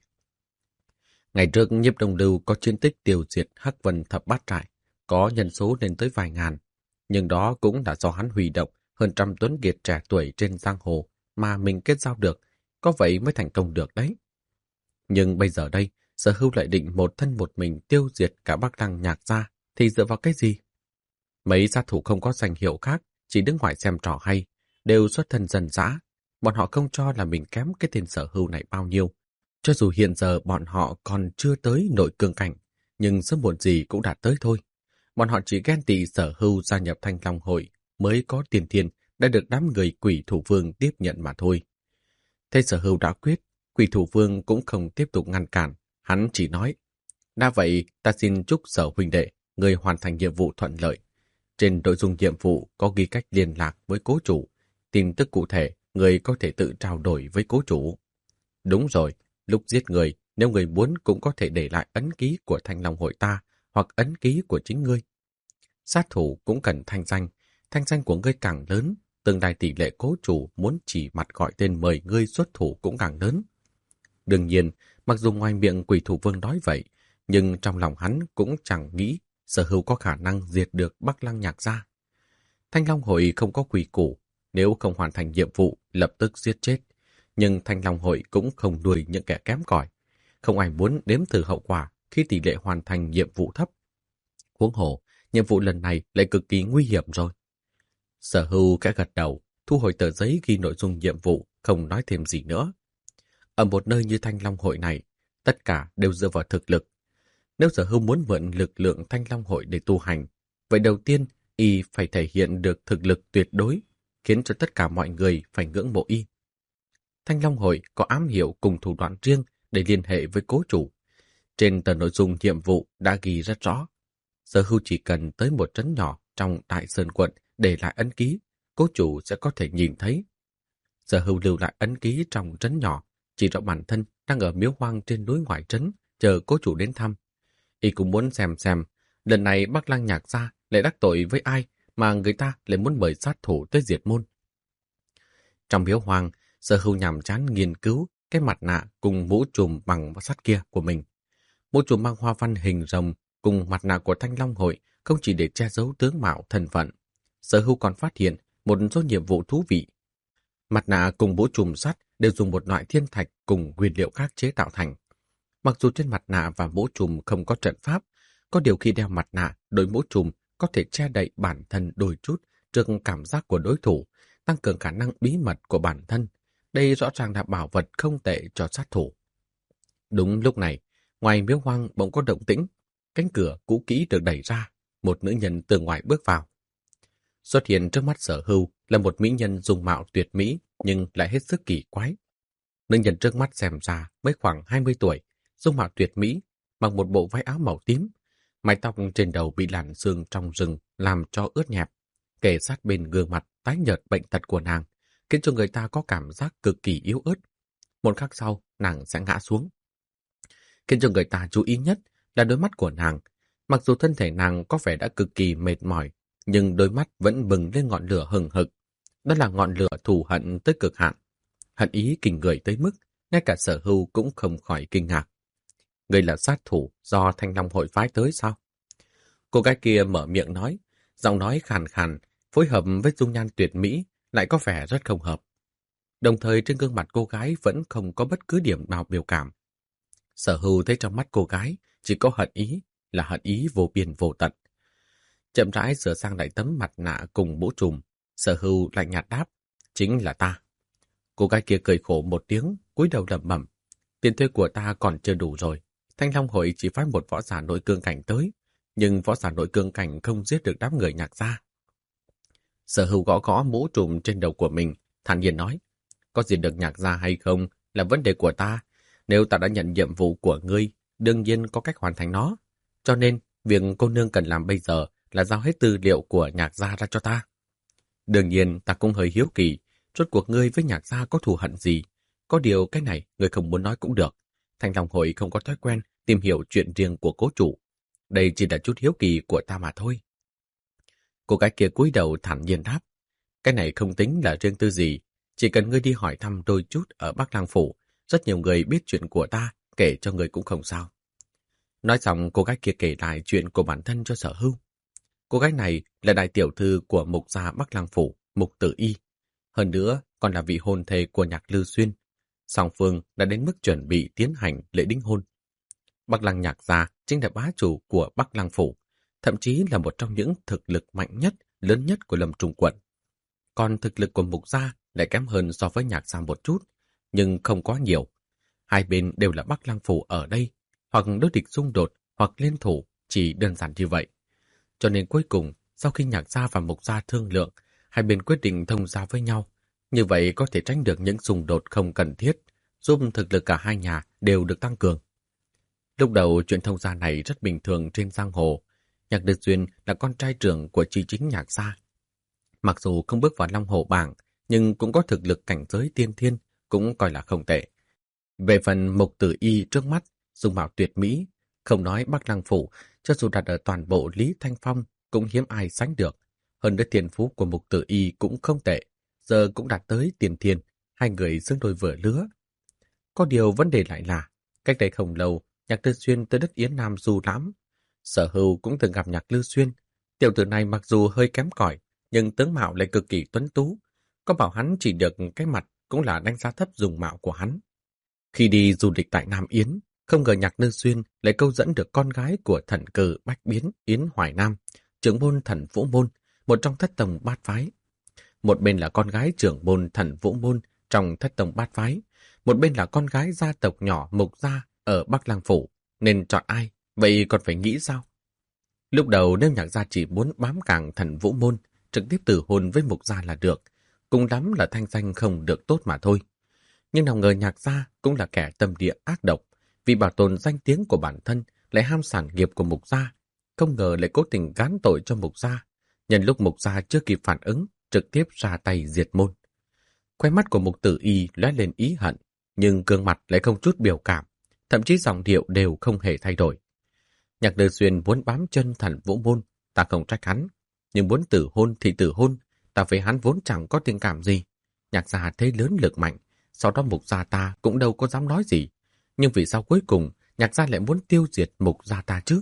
Ngày trước Nhiếp Đông Lưu có chiến tích tiêu diệt Hắc Vân Thập Bát Trại, có nhân số lên tới vài ngàn, nhưng đó cũng là do hắn huy động hơn trăm tuấn kiệt trẻ tuổi trên giang hồ mà mình kết giao được, có vậy mới thành công được đấy. Nhưng bây giờ đây, Sở Hưu lại định một thân một mình tiêu diệt cả Bắc Lăng Nhạc gia, thì dựa vào cái gì? Mấy sát thủ không có danh hiệu khác, chỉ đứng ngoài xem trò hay, đều xuất thân dân dã. Bọn họ không cho là mình kém cái tên Sở Hưu này bao nhiêu. Cho dù hiện giờ bọn họ còn chưa tới nội cương cảnh, nhưng sớm muộn gì cũng đạt tới thôi. Bọn họ chỉ ghen tị Sở Hưu gia nhập Thanh Long Hội mới có tiền thiên đã được đám người Quỷ Thủ Vương tiếp nhận mà thôi. Thế Sở Hưu đã quyết, Quỷ Thủ Vương cũng không tiếp tục ngăn cản, hắn chỉ nói, đã vậy ta xin chúc Sở huynh đệ, người hoàn thành nhiệm vụ thuận lợi. Trên nội dung nhiệm vụ có ghi cách liên lạc với cố chủ, tin tức cụ thể người có thể tự trao đổi với cố chủ. Đúng rồi, lúc giết người, nếu người muốn cũng có thể để lại ấn ký của Thanh Long Hội ta hoặc ấn ký của chính ngươi. Sát thủ cũng cần thanh danh, thanh danh của ngươi càng lớn, tương lai tỷ lệ cố chủ muốn chỉ mặt gọi tên mời ngươi xuất thủ cũng càng lớn. Đương nhiên, mặc dù ngoài miệng Quỷ Thủ Vương nói vậy, nhưng trong lòng hắn cũng chẳng nghĩ Sở Hưu có khả năng diệt được Bắc Lăng Nhạc gia. Thanh Long Hội không có quy củ, nếu không hoàn thành nhiệm vụ lập tức giết chết. Nhưng Thanh Long Hội cũng không nuôi những kẻ kém cỏi. Không ai muốn đếm thử hậu quả khi tỷ lệ hoàn thành nhiệm vụ thấp. Huống hồ, nhiệm vụ lần này lại cực kỳ nguy hiểm rồi. Sở Hưu khẽ gật đầu, thu hồi tờ giấy ghi nội dung nhiệm vụ, không nói thêm gì nữa. Ở một nơi như Thanh Long Hội này, tất cả đều dựa vào thực lực. Nếu Sở Hưu muốn mượn lực lượng Thanh Long Hội để tu hành, vậy đầu tiên y phải thể hiện được thực lực tuyệt đối, khiến cho tất cả mọi người phải ngưỡng mộ y. Thanh Long Hội có ám hiệu cùng thủ đoạn riêng để liên hệ với cố chủ. Trên tờ nội dung nhiệm vụ đã ghi rất rõ. Sở Hưu chỉ cần tới một trấn nhỏ trong Đại Sơn quận để lại ấn ký, cố chủ sẽ có thể nhìn thấy. Sở Hưu lưu lại ấn ký trong trấn nhỏ, chỉ rõ bản thân đang ở miếu hoang trên núi ngoại trấn, chờ cố chủ đến thăm. Y cũng muốn xem xem, lần này Bắc Lăng Nhạc gia lại đắc tội với ai mà người ta lại muốn mời sát thủ tới diệt môn. Trong miếu hoang, Sở Hưu nhàm chán nghiên cứu cái mặt nạ cùng mũ trùm bằng sắt kia của mình. Mũ trùm mang hoa văn hình rồng cùng mặt nạ của Thanh Long Hội không chỉ để che giấu tướng mạo thân phận. Sở Hưu còn phát hiện một số nhiệm vụ thú vị. Mặt nạ cùng mũ trùm sắt đều dùng một loại thiên thạch cùng nguyên liệu khác chế tạo thành. Mặc dù trên mặt nạ và mũ trùm không có trận pháp, có điều khi đeo mặt nạ, đội mũ trùm có thể che đậy bản thân đôi chút trước cảm giác của đối thủ, tăng cường khả năng bí mật của bản thân. Đây rõ ràng là bảo vật không tệ cho sát thủ. Đúng lúc này, ngoài miếu hoang bỗng có động tĩnh, cánh cửa cũ kỹ được đẩy ra, một nữ nhân từ ngoài bước vào. Xuất hiện trước mắt Sở Hưu là một mỹ nhân dung mạo tuyệt mỹ nhưng lại hết sức kỳ quái. Nữ nhân trước mắt xem ra mới khoảng hai mươi tuổi, dung mạo tuyệt mỹ, mặc một bộ váy áo màu tím, mái tóc trên đầu bị làn sương trong rừng làm cho ướt nhẹp, kề sát bên gương mặt tái nhợt bệnh tật của nàng, khiến cho người ta có cảm giác cực kỳ yếu ớt. Một khắc sau, nàng sẽ ngã xuống. Khiến cho người ta chú ý nhất là đôi mắt của nàng. Mặc dù thân thể nàng có vẻ đã cực kỳ mệt mỏi, nhưng đôi mắt vẫn bừng lên ngọn lửa hừng hực. Đó là ngọn lửa thù hận tới cực hạn. Hận ý kinh người tới mức, ngay cả Sở Hưu cũng không khỏi kinh ngạc. Người là sát thủ do Thanh Long Hội phái tới sao? Cô gái kia mở miệng nói, giọng nói khàn khàn, phối hợp với dung nhan tuyệt mỹ, lại có vẻ rất không hợp. Đồng thời trên gương mặt cô gái vẫn không có bất cứ điểm nào biểu cảm. Sở Hưu thấy trong mắt cô gái chỉ có hận ý, là hận ý vô biên vô tận. Chậm rãi sửa sang lại tấm mặt nạ cùng mũ trùm, Sở Hưu lạnh nhạt đáp, chính là ta. Cô gái kia cười khổ một tiếng, cúi đầu lẩm bẩm, tiền thuê của ta còn chưa đủ rồi. Thanh Long Hội chỉ phái một võ giả nội cương cảnh tới, nhưng võ giả nội cương cảnh không giết được đám người Nhạc gia. Sở Hưu gõ gõ mũ trùm trên đầu của mình, thản nhiên nói, có diệt được Nhạc gia hay không là vấn đề của ta. Nếu ta đã nhận nhiệm vụ của ngươi, đương nhiên có cách hoàn thành nó. Cho nên, việc cô nương cần làm bây giờ là giao hết tư liệu của Nhạc gia ra cho ta. Đương nhiên, ta cũng hơi hiếu kỳ, rốt cuộc ngươi với Nhạc gia có thù hận gì? Có điều cái này ngươi không muốn nói cũng được. Thanh Long Hội không có thói quen tìm hiểu chuyện riêng của cố chủ. Đây chỉ là chút hiếu kỳ của ta mà thôi. Cô gái kia cúi đầu thản nhiên đáp, cái này không tính là riêng tư gì, chỉ cần ngươi đi hỏi thăm đôi chút ở Bắc Lang Phủ, rất nhiều người biết chuyện của ta, kể cho ngươi cũng không sao. Nói xong, cô gái kia kể lại chuyện của bản thân cho Sở Hưu. Cô gái này là đại tiểu thư của mục gia Bắc Lang Phủ, Mục Tử Y. Hơn nữa, còn là vị hôn thê của Nhạc Lư Xuyên. Song phương đã đến mức chuẩn bị tiến hành lễ đính hôn. Bắc Lăng Nhạc gia chính là bá chủ của Bắc Lăng Phủ, thậm chí là một trong những thực lực mạnh nhất, lớn nhất của Lâm Trung quận. Còn thực lực của Mục gia lại kém hơn so với Nhạc gia một chút, nhưng không quá nhiều. Hai bên đều là Bắc Lăng Phủ ở đây, hoặc đối địch xung đột, hoặc liên thủ, chỉ đơn giản như vậy. Cho nên cuối cùng, sau khi Nhạc gia và Mục gia thương lượng, hai bên quyết định thông gia với nhau. Như vậy có thể tránh được những xung đột không cần thiết, giúp thực lực cả hai nhà đều được tăng cường. Lúc đầu chuyện thông gia này rất bình thường trên giang hồ. Nhạc Đức Duyên là con trai trưởng của Chi Chính Nhạc gia. Mặc dù không bước vào Long Hồ bảng, nhưng cũng có thực lực cảnh giới tiên thiên, cũng coi là không tệ. Về phần Mục Tử Y trước mắt, dung mạo tuyệt mỹ, không nói Bắc Lăng Phủ, cho dù đặt ở toàn bộ Lý Thanh Phong cũng hiếm ai sánh được. Hơn nữa tiền phú của Mục Tử Y cũng không tệ, giờ cũng đạt tới tiền thiên, hai người xứng đôi vừa lứa. Có điều vấn đề lại là, cách đây không lâu, Nhạc Lư Xuyên tới đất Yến Nam du lãm. Sở Hưu cũng từng gặp Nhạc Lư Xuyên. Tiểu tử này mặc dù hơi kém cỏi, nhưng tướng mạo lại cực kỳ tuấn tú. Có bảo hắn chỉ được cái mặt cũng là đánh giá thấp dung mạo của hắn. Khi đi du lịch tại Nam Yến, không ngờ Nhạc Lư Xuyên lại câu dẫn được con gái của thần cử Bách Biến Yến Hoài Nam, trưởng môn Thần Vũ Môn, một trong thất tông bát phái. Một bên là con gái trưởng môn Thần Vũ Môn trong thất tông bát phái, một bên là con gái gia tộc nhỏ Mục gia ở Bắc Lăng Phủ, nên chọn ai, vậy còn phải nghĩ sao? Lúc đầu nếu Nhạc gia chỉ muốn bám cảng Thần Vũ Môn, trực tiếp từ hôn với Mục gia là được, cùng lắm là thanh danh không được tốt mà thôi. Nhưng nào ngờ Nhạc gia cũng là kẻ tâm địa ác độc, vì bảo tồn danh tiếng của bản thân lại ham sản nghiệp của Mục gia, không ngờ lại cố tình gán tội cho Mục gia. Nhân lúc Mục gia chưa kịp phản ứng, trực tiếp ra tay diệt môn. Khoe mắt của Mục Tử Y lóe lên ý hận, nhưng gương mặt lại không chút biểu cảm, thậm chí giọng điệu đều không hề thay đổi. Nhạc Đờ Xuyên muốn bám chân Thần Vũ Môn, ta không trách hắn, nhưng muốn tử hôn thì tử hôn, ta với hắn vốn chẳng có tình cảm gì. Nhạc gia thế lớn lực mạnh, sau đó Mục gia ta cũng đâu có dám nói gì. Nhưng vì sao cuối cùng Nhạc gia lại muốn tiêu diệt Mục gia ta chứ?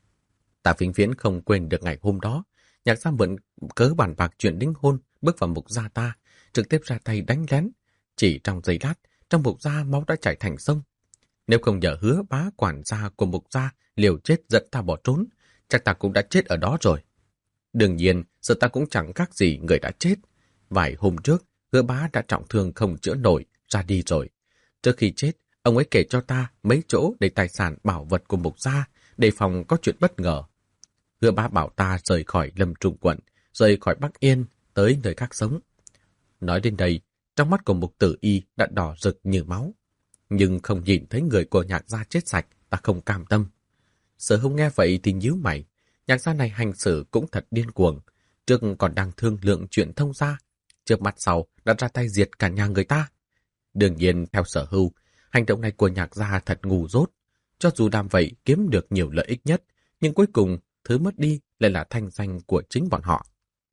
Tạ Vĩnh Viễn không quên được ngày hôm đó, Nhạc gia mượn cớ bàn bạc chuyện đính hôn, bước vào Mục gia ta, trực tiếp ra tay đánh lén. Chỉ trong giây lát, trong Mục gia máu đã chảy thành sông. Nếu không nhờ Hứa bá quản gia của Mục gia liều chết dẫn ta bỏ trốn, chắc ta cũng đã chết ở đó rồi. Đương nhiên, giờ ta cũng chẳng khác gì người đã chết. Vài hôm trước, Hứa bá đã trọng thương không chữa nổi, ra đi rồi. Trước khi chết, ông ấy kể cho ta mấy chỗ để tài sản bảo vật của Mục gia, đề phòng có chuyện bất ngờ. Hứa bá bảo ta rời khỏi Lâm Trung quận, rời khỏi Bắc Yên, tới nơi khác sống. Nói đến đây, trong mắt của Mục Tử Y đã đỏ rực như máu. Nhưng không nhìn thấy người của Nhạc gia chết sạch, ta không cam tâm. Sở Hùng nghe vậy thì nhíu mày. Nhạc gia này hành xử cũng thật điên cuồng. Trước còn đang thương lượng chuyện thông gia, trước mặt sau đã ra tay diệt cả nhà người ta. Đương nhiên, theo Sở Hưu, hành động này của Nhạc gia thật ngu dốt. Cho dù làm vậy kiếm được nhiều lợi ích nhất, nhưng cuối cùng thứ mất đi lại là thanh danh của chính bọn họ.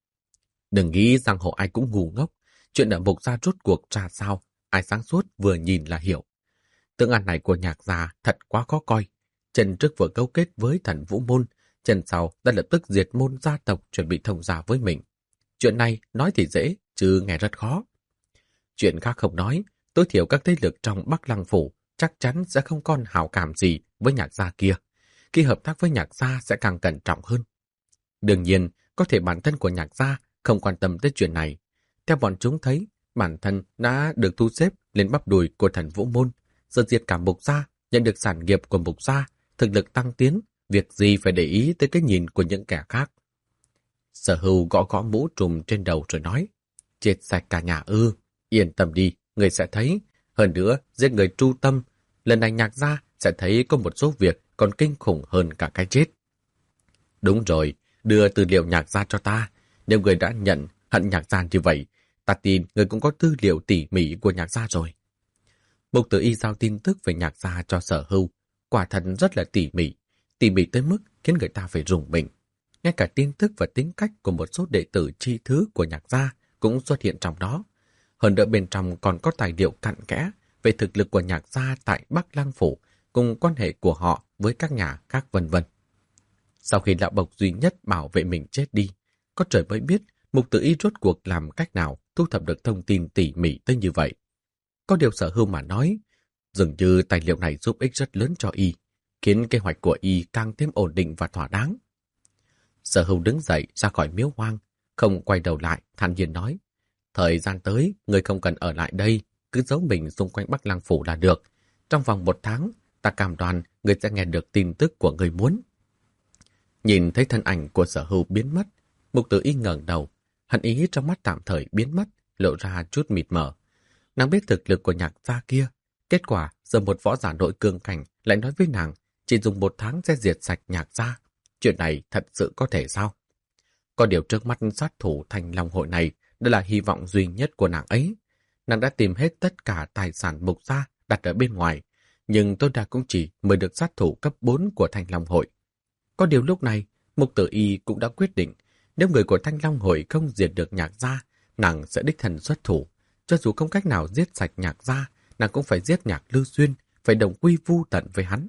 Đừng nghĩ rằng hộ ai cũng ngu ngốc. Chuyện ở Mục gia rốt cuộc ra sao, ai sáng suốt vừa nhìn là hiểu. Tương ăn này của Nhạc gia thật quá khó coi. Chân trước vừa cấu kết với Thần Vũ Môn, chân sau đã lập tức diệt môn gia tộc chuẩn bị thông gia với mình. Chuyện này nói thì dễ, chứ nghe rất khó. Chuyện khác không nói, tối thiểu các thế lực trong Bắc Lăng Phủ chắc chắn sẽ không còn hảo cảm gì với Nhạc gia kia. Khi hợp tác với Nhạc gia sẽ càng cẩn trọng hơn. Đương nhiên, có thể bản thân của Nhạc gia không quan tâm tới chuyện này. Theo bọn chúng thấy, bản thân đã được thu xếp lên bắp đùi của Thần Vũ Môn, giờ diệt cả Mục gia, nhận được sản nghiệp của Mục gia, thực lực tăng tiến, việc gì phải để ý tới cái nhìn của những kẻ khác. Sở Hưu gõ gõ mũ trùm trên đầu rồi nói, chết sạch cả nhà ư, yên tâm đi, người sẽ thấy. Hơn nữa, giết người tru tâm, lần này Nhạc gia sẽ thấy có một số việc còn kinh khủng hơn cả cái chết. Đúng rồi, đưa tư liệu Nhạc gia cho ta. Nếu người đã nhận hận Nhạc gia như vậy, ta tin người cũng có tư liệu tỉ mỉ của Nhạc gia rồi. Mục Tử Y giao tin tức về Nhạc gia cho Sở Hưu, quả thật rất là tỉ mỉ, tỉ mỉ tới mức khiến người ta phải rùng mình. Ngay cả tin tức và tính cách của một số đệ tử chi thứ của Nhạc gia cũng xuất hiện trong đó. Hơn nữa bên trong còn có tài liệu cặn kẽ về thực lực của Nhạc gia tại Bắc Lăng Phủ cùng quan hệ của họ với các nhà khác vân vân. Sau khi lão bộc duy nhất bảo vệ mình chết đi, có trời mới biết Mục Tử Y rốt cuộc làm cách nào thu thập được thông tin tỉ mỉ tới như vậy. Có điều Sở Hưu mà nói, dường như tài liệu này giúp ích rất lớn cho Y, khiến kế hoạch của Y càng thêm ổn định và thỏa đáng. Sở Hưu đứng dậy ra khỏi miếu hoang, không quay đầu lại, thản nhiên nói, thời gian tới, người không cần ở lại đây, cứ giấu mình xung quanh Bắc Lăng Phủ là được. Trong vòng một tháng, ta cam đoan người sẽ nghe được tin tức của người muốn. Nhìn thấy thân ảnh của Sở Hưu biến mất, Mục Tử Y ngẩng đầu, hận ý trong mắt tạm thời biến mất, lộ ra chút mịt mờ. Nàng biết thực lực của Nhạc gia kia, kết quả giờ một võ giả nội cương cảnh lại nói với nàng chỉ dùng một tháng sẽ diệt sạch Nhạc gia. Chuyện này thật sự có thể sao? Có điều trước mắt sát thủ Thanh Long hội này đã là hy vọng duy nhất của nàng ấy. Nàng đã tìm hết tất cả tài sản Mục gia đặt ở bên ngoài, nhưng tối đa cũng chỉ mời được sát thủ cấp bốn của Thanh Long hội. Có điều lúc này, Mục Tử Y cũng đã quyết định, nếu người của Thanh Long hội không diệt được Nhạc gia, nàng sẽ đích thân xuất thủ. Cho dù không cách nào giết sạch Nhạc gia, nàng cũng phải giết Nhạc Lưu Xuyên, phải đồng quy vu tận với hắn.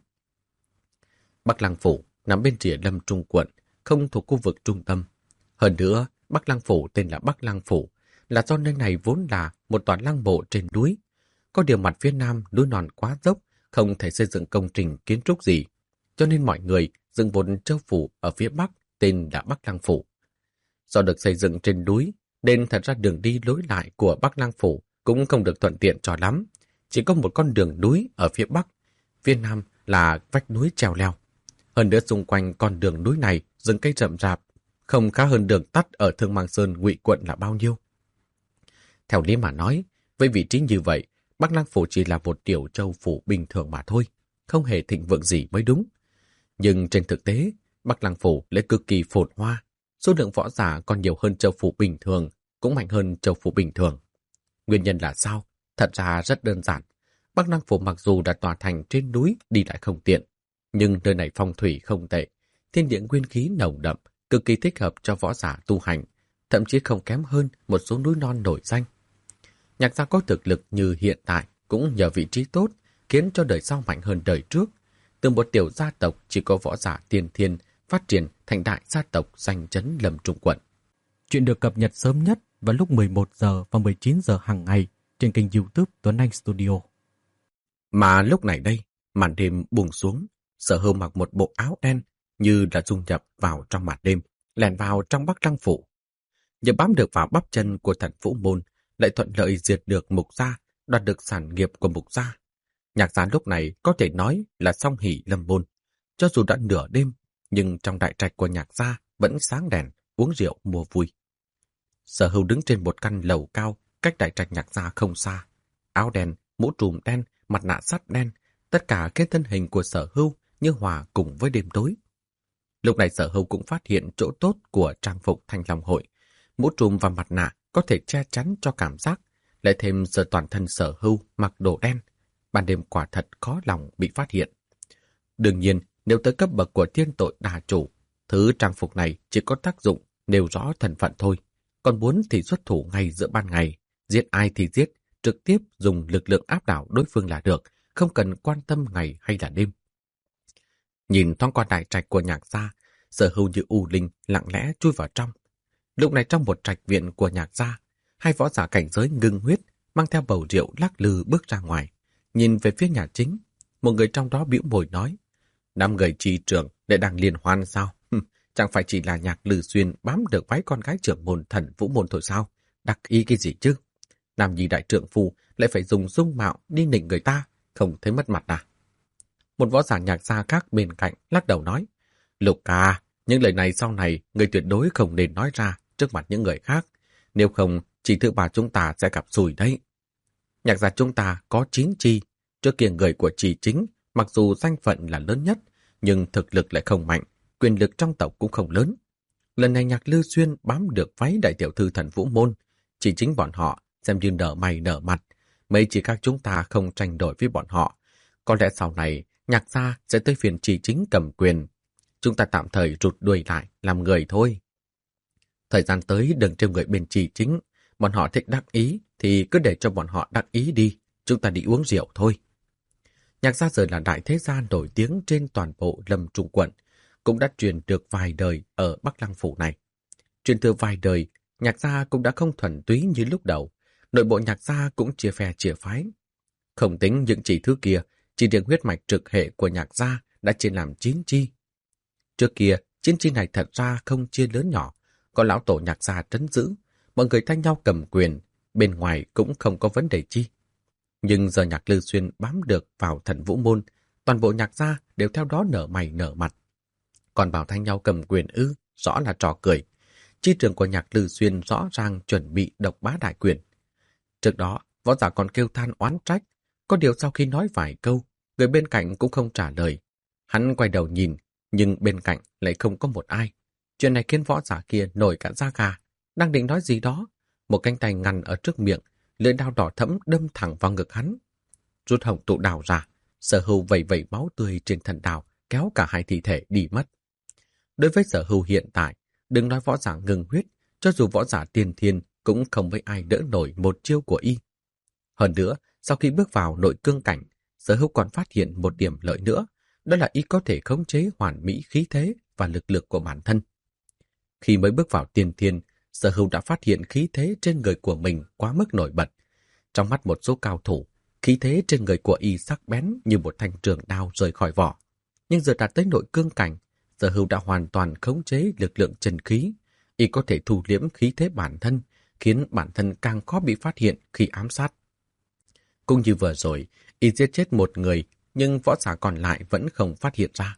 Bắc Lăng Phủ nằm bên rìa Lâm Trung quận, không thuộc khu vực trung tâm. Hơn nữa, Bắc Lăng Phủ tên là Bắc Lăng Phủ, là do nơi này vốn là một tòa lăng mộ trên núi. Có điều mặt phía nam núi non quá dốc, không thể xây dựng công trình kiến trúc gì, cho nên mọi người dựng một châu phủ ở phía bắc tên là Bắc Lăng Phủ. Do được xây dựng trên núi, nên thật ra đường đi lối lại của Bắc Lăng Phủ cũng không được thuận tiện cho lắm. Chỉ có một con đường núi ở phía bắc, phía nam là vách núi trèo leo. Hơn nữa xung quanh con đường núi này rừng cây rậm rạp, không khá hơn đường tắt ở Thương Mang Sơn Ngụy quận là bao nhiêu. Theo lý mà nói, với vị trí như vậy, Bắc Lăng Phủ chỉ là một tiểu châu phủ bình thường mà thôi, không hề thịnh vượng gì mới đúng. Nhưng trên thực tế, Bắc Lăng Phủ lại cực kỳ phồn hoa, số lượng võ giả còn nhiều hơn châu phủ bình thường, cũng mạnh hơn châu phủ bình thường. Nguyên nhân là sao? Thật ra rất đơn giản. Bắc Lăng Phủ mặc dù đã tòa thành trên núi đi lại không tiện, nhưng nơi này phong thủy không tệ, thiên địa nguyên khí nồng đậm, cực kỳ thích hợp cho võ giả tu hành, thậm chí không kém hơn một số núi non nổi danh. Nhạc gia có thực lực như hiện tại cũng nhờ vị trí tốt, khiến cho đời sau mạnh hơn đời trước. Từ một tiểu gia tộc chỉ có võ giả tiên thiên phát triển thành đại gia tộc danh chấn Lâm Trung quận. Chuyện được cập nhật sớm nhất vào lúc mười một giờ và mười chín giờ hàng ngày trên kênh YouTube Tuấn Anh Studio. Mà lúc này đây, màn đêm buông xuống, Sở Hưu mặc một bộ áo đen như đã dung nhập vào trong màn đêm, lẻn vào trong Bắc Lăng Phủ. Nhờ bám được vào bắp chân của Thần Vũ Môn, lại thuận lợi diệt được Mục gia, đoạt được sản nghiệp của Mục gia. Nhạc gia lúc này có thể nói là song hỷ lâm môn. Cho dù đã nửa đêm, nhưng trong đại trạch của Nhạc gia vẫn sáng đèn, uống rượu mua vui. Sở Hưu đứng trên một căn lầu cao, cách đại trạch Nhạc gia không xa. Áo đen, mũ trùm đen, mặt nạ sắt đen, tất cả cái thân hình của Sở Hưu như hòa cùng với đêm tối. Lúc này Sở Hưu cũng phát hiện chỗ tốt của trang phục Thanh Long hội. Mũ trùm và mặt nạ có thể che chắn cho cảm giác, lại thêm giờ toàn thân Sở Hưu mặc đồ đen, ban đêm quả thật khó lòng bị phát hiện. Đương nhiên, nếu tới cấp bậc của thiên tội đà chủ, thứ trang phục này chỉ có tác dụng nêu rõ thân phận thôi, còn muốn thì xuất thủ ngay giữa ban ngày, giết ai thì giết, trực tiếp dùng lực lượng áp đảo đối phương là được, không cần quan tâm ngày hay là đêm. Nhìn thoáng qua đại trạch của Nhạc gia, Sở Hưu như u linh lặng lẽ chui vào trong. Lúc này trong một trạch viện của Nhạc gia, hai võ giả cảnh giới ngưng huyết mang theo bầu rượu lắc lư bước ra ngoài, nhìn về phía nhà chính. Một người trong đó bĩu môi nói: "Năm người trì trưởng để đang liên hoan sao? Chẳng phải chỉ là Nhạc Lư Xuyên bám được váy con gái trưởng môn Thần Vũ môn thôi sao? Đắc ý cái gì chứ? Làm gì đại trượng phu lại phải dùng dung mạo đi nịnh người ta, không thấy mất mặt à?" Một võ giả Nhạc gia khác bên cạnh lắc đầu nói: "Lục ca, những lời này sau này người tuyệt đối không nên nói ra trước mặt những người khác, nếu không chỉ thứ bà chúng ta sẽ gặp xui đấy. Nhạc gia chúng ta có chín chi, trước kia người của Trì Chính mặc dù danh phận là lớn nhất, nhưng thực lực lại không mạnh, quyền lực trong tộc cũng không lớn. Lần này Nhạc Lư Xuyên bám được váy đại tiểu thư Thần Vũ môn, Trì Chính bọn họ xem như nở mày nở mặt, mấy chỉ các chúng ta không tranh đổi với bọn họ. Có lẽ sau này Nhạc gia sẽ tới phiên Trì Chính cầm quyền. Chúng ta tạm thời rụt đuôi lại làm người thôi. Thời gian tới đừng trêu người bên Trì Chính, bọn họ thích đắc ý thì cứ để cho bọn họ đắc ý đi, chúng ta đi uống rượu thôi." Nhạc gia giờ là đại thế gia nổi tiếng trên toàn bộ Lâm Trung quận, cũng đã truyền được vài đời ở Bắc Lăng Phủ này. Truyền thừa vài đời, Nhạc gia cũng đã không thuần túy như lúc đầu, nội bộ Nhạc gia cũng chia phe chia phái. Không tính những chỉ thứ kia, chỉ riêng huyết mạch trực hệ của Nhạc gia đã chia làm chín chi. Trước kia, chín chi này thật ra không chia lớn nhỏ, có lão tổ Nhạc gia trấn giữ, mọi người thay nhau cầm quyền, bên ngoài cũng không có vấn đề chi. Nhưng giờ Nhạc Lư Xuyên bám được vào Thần Vũ môn, toàn bộ Nhạc gia đều theo đó nở mày nở mặt. Còn bảo thay nhau cầm quyền ư, rõ là trò cười. Chi trưởng của Nhạc Lư Xuyên rõ ràng chuẩn bị độc bá đại quyền. Trước đó, võ giả còn kêu than oán trách, có điều sau khi nói vài câu, người bên cạnh cũng không trả lời. Hắn quay đầu nhìn, nhưng bên cạnh lại không có một ai. Chuyện này khiến võ giả kia nổi cả da gà, đang định nói gì đó, một cánh tay ngăn ở trước miệng, lưỡi đao đỏ thẫm đâm thẳng vào ngực hắn. Rút hồng tụ đào ra, Sở Hưu vẩy vẩy máu tươi trên thân đào, kéo cả hai thi thể đi mất. Đối với Sở Hưu hiện tại, đừng nói võ giả ngừng huyết, cho dù võ giả tiên thiên cũng không mấy ai đỡ nổi một chiêu của y. Hơn nữa, sau khi bước vào nội cương cảnh, Sở Hưu còn phát hiện một điểm lợi nữa, đó là y có thể khống chế hoàn mỹ khí thế và lực lượng của bản thân. Khi mới bước vào tiên thiên, Sở Hưu đã phát hiện khí thế trên người của mình quá mức nổi bật. Trong mắt một số cao thủ, khí thế trên người của y sắc bén như một thanh trường đao rời khỏi vỏ. Nhưng giờ đạt tới nội cương cảnh, Sở Hưu đã hoàn toàn khống chế lực lượng chân khí. Y có thể thu liễm khí thế bản thân, khiến bản thân càng khó bị phát hiện khi ám sát. Cũng như vừa rồi, y giết chết một người, nhưng võ giả còn lại vẫn không phát hiện ra.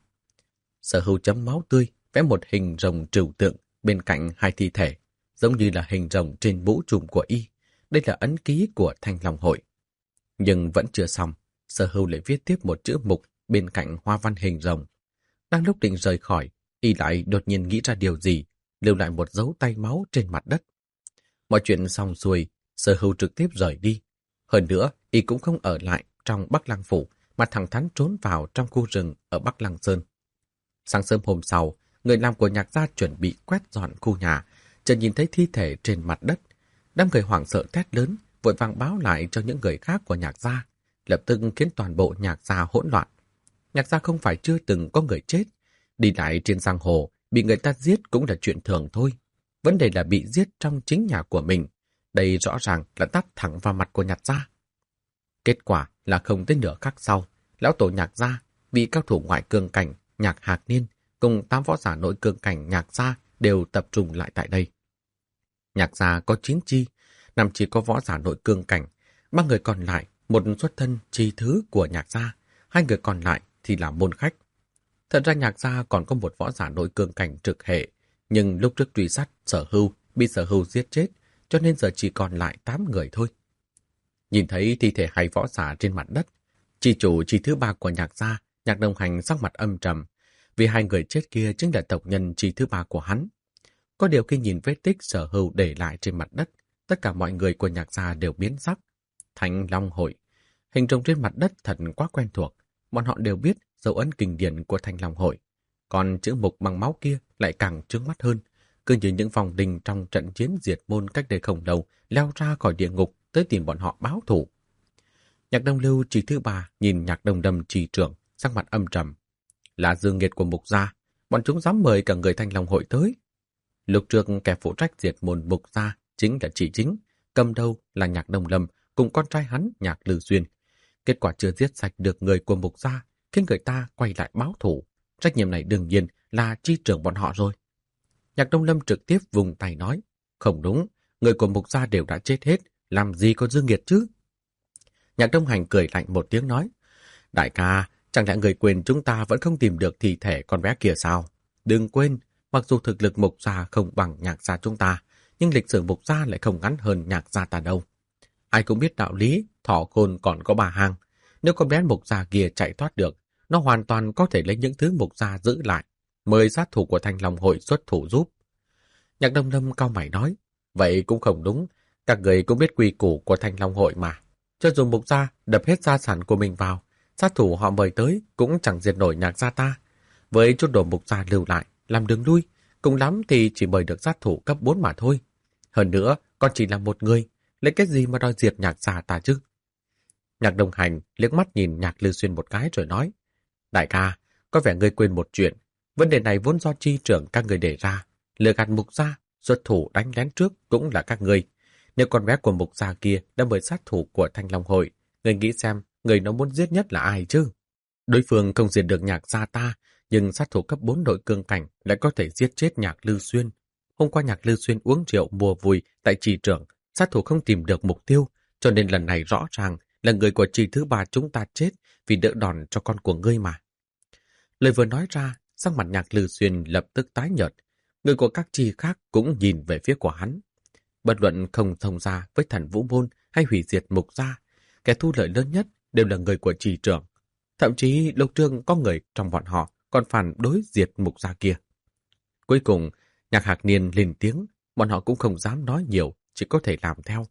Sở Hưu chấm máu tươi, vẽ một hình rồng trừu tượng bên cạnh hai thi thể, giống như là hình rồng trên mũ trùm của y. Đây là ấn ký của Thanh Long hội. Nhưng vẫn chưa xong, Sở Hưu lại viết tiếp một chữ mục bên cạnh hoa văn hình rồng. Đang lúc định rời khỏi, y lại đột nhiên nghĩ ra điều gì, lưu lại một dấu tay máu trên mặt đất. Mọi chuyện xong xuôi, Sở Hưu trực tiếp rời đi. Hơn nữa, y cũng không ở lại trong Bắc Lăng Phủ, mà thẳng thắn trốn vào trong khu rừng ở Bắc Lăng Sơn. Sáng sớm hôm sau, người làm của Nhạc gia chuẩn bị quét dọn khu nhà, chợt nhìn thấy thi thể trên mặt đất. Đám người hoảng sợ thét lớn, vội vàng báo lại cho những người khác của Nhạc gia, lập tức khiến toàn bộ Nhạc gia hỗn loạn. Nhạc gia không phải chưa từng có người chết, đi lại trên giang hồ, bị người ta giết cũng là chuyện thường thôi. Vấn đề là bị giết trong chính nhà của mình. Đây rõ ràng là tát thẳng vào mặt của Nhạc gia. Kết quả là không tới nửa khắc sau, lão tổ Nhạc gia bị cao thủ ngoại cương cảnh Nhạc Hạc Niên cùng tám võ giả nội cương cảnh Nhạc gia đều tập trung lại tại đây. Nhạc gia có chín chi, năm chỉ có võ giả nội cương cảnh, ba người còn lại một xuất thân chi thứ của Nhạc gia, hai người còn lại thì là môn khách. Thật ra Nhạc gia còn có một võ giả nội cương cảnh trực hệ, nhưng lúc trước truy sát Sở Hưu bị Sở Hưu giết chết, cho nên giờ chỉ còn lại tám người thôi. Nhìn thấy thi thể hai võ giả trên mặt đất, chi chủ chi thứ ba của Nhạc gia, Nhạc Đồng Hành sắc mặt âm trầm, vì hai người chết kia chính là tộc nhân chi thứ ba của hắn. Có điều khi nhìn vết tích Sở Hưu để lại trên mặt đất, tất cả mọi người của Nhạc gia đều biến sắc. Thanh Long Hội, hình rồng trên mặt đất thật quá quen thuộc, bọn họ đều biết dấu ấn kinh điển của Thanh Long Hội. Còn chữ mục bằng máu kia lại càng chướng mắt hơn, cứ như những vòng đình trong trận chiến diệt môn cách đây không lâu leo ra khỏi địa ngục tới tìm bọn họ báo thù. Nhạc Đông Lưu chỉ thứ ba nhìn Nhạc Đông Đâm trì trưởng, sắc mặt âm trầm. Là dương nghiệt của mục gia, bọn chúng dám mời cả người Thanh Long Hội tới. Lúc trước kẻ phụ trách diệt môn mục gia chính là chỉ chính, cầm đầu là Nhạc Đông Lâm cùng con trai hắn Nhạc Lư Xuyên. Kết quả chưa giết sạch được người của mục gia, khiến người ta quay lại báo thù. Trách nhiệm này đương nhiên là chi trưởng bọn họ rồi. Nhạc Đông Lâm trực tiếp vùng tay nói, không đúng, người của mục gia đều đã chết hết, làm gì có dương nghiệt chứ? Nhạc Đông Hành cười lạnh một tiếng nói, đại ca, chẳng lẽ người quên chúng ta vẫn không tìm được thi thể con bé kia sao? Đừng quên, mặc dù thực lực mục gia không bằng Nhạc gia chúng ta, nhưng lịch sử mục gia lại không ngắn hơn Nhạc gia ta đâu. Ai cũng biết đạo lý, thỏ khôn còn có bà hang. Nếu con bé mục gia kia chạy thoát được, nó hoàn toàn có thể lấy những thứ mục gia giữ lại, mời sát thủ của Thanh Long Hội xuất thủ giúp. Nhạc Đông Lâm cau mày nói, vậy cũng không đúng, các người cũng biết quy củ của Thanh Long Hội mà. Cho dù mục gia đập hết gia sản của mình vào, sát thủ họ mời tới cũng chẳng diệt nổi Nhạc gia ta. Với chút đồ mục gia lưu lại, làm đường lui, cùng lắm thì chỉ mời được sát thủ cấp bốn mà thôi. Hơn nữa, còn chỉ là một người, lấy cái gì mà đòi diệt Nhạc gia ta chứ? Nhạc Đồng Hành liếc mắt nhìn Nhạc Lư Xuyên một cái rồi nói, đại ca, có vẻ ngươi quên một chuyện, vấn đề này vốn do chi trưởng các người đề ra, lừa gạt mục gia, xuất thủ đánh lén trước cũng là các ngươi. Nếu con bé của mục gia kia đã mời sát thủ của Thanh Long Hội, ngươi nghĩ xem người nó muốn giết nhất là ai chứ? Đối phương không diệt được Nhạc gia ta, nhưng sát thủ cấp bốn nội cương cảnh lại có thể giết chết Nhạc Lư Xuyên. Hôm qua Nhạc Lư Xuyên uống rượu mua vui tại trì trưởng, sát thủ không tìm được mục tiêu, cho nên lần này rõ ràng là người của trì thứ ba chúng ta chết vì đỡ đòn cho con của ngươi mà. Lời vừa nói ra, sắc mặt Nhạc Lư Xuyên lập tức tái nhợt, người của các trì khác cũng nhìn về phía của hắn. Bất luận không thông ra với Thần Vũ Môn hay hủy diệt mục gia, kẻ thu lợi lớn nhất đều là người của trì trưởng. Thậm chí lúc trước có người trong bọn họ còn phản đối diệt mục gia kia. Cuối cùng, Nhạc Hạc Niên lên tiếng, bọn họ cũng không dám nói nhiều, chỉ có thể làm theo.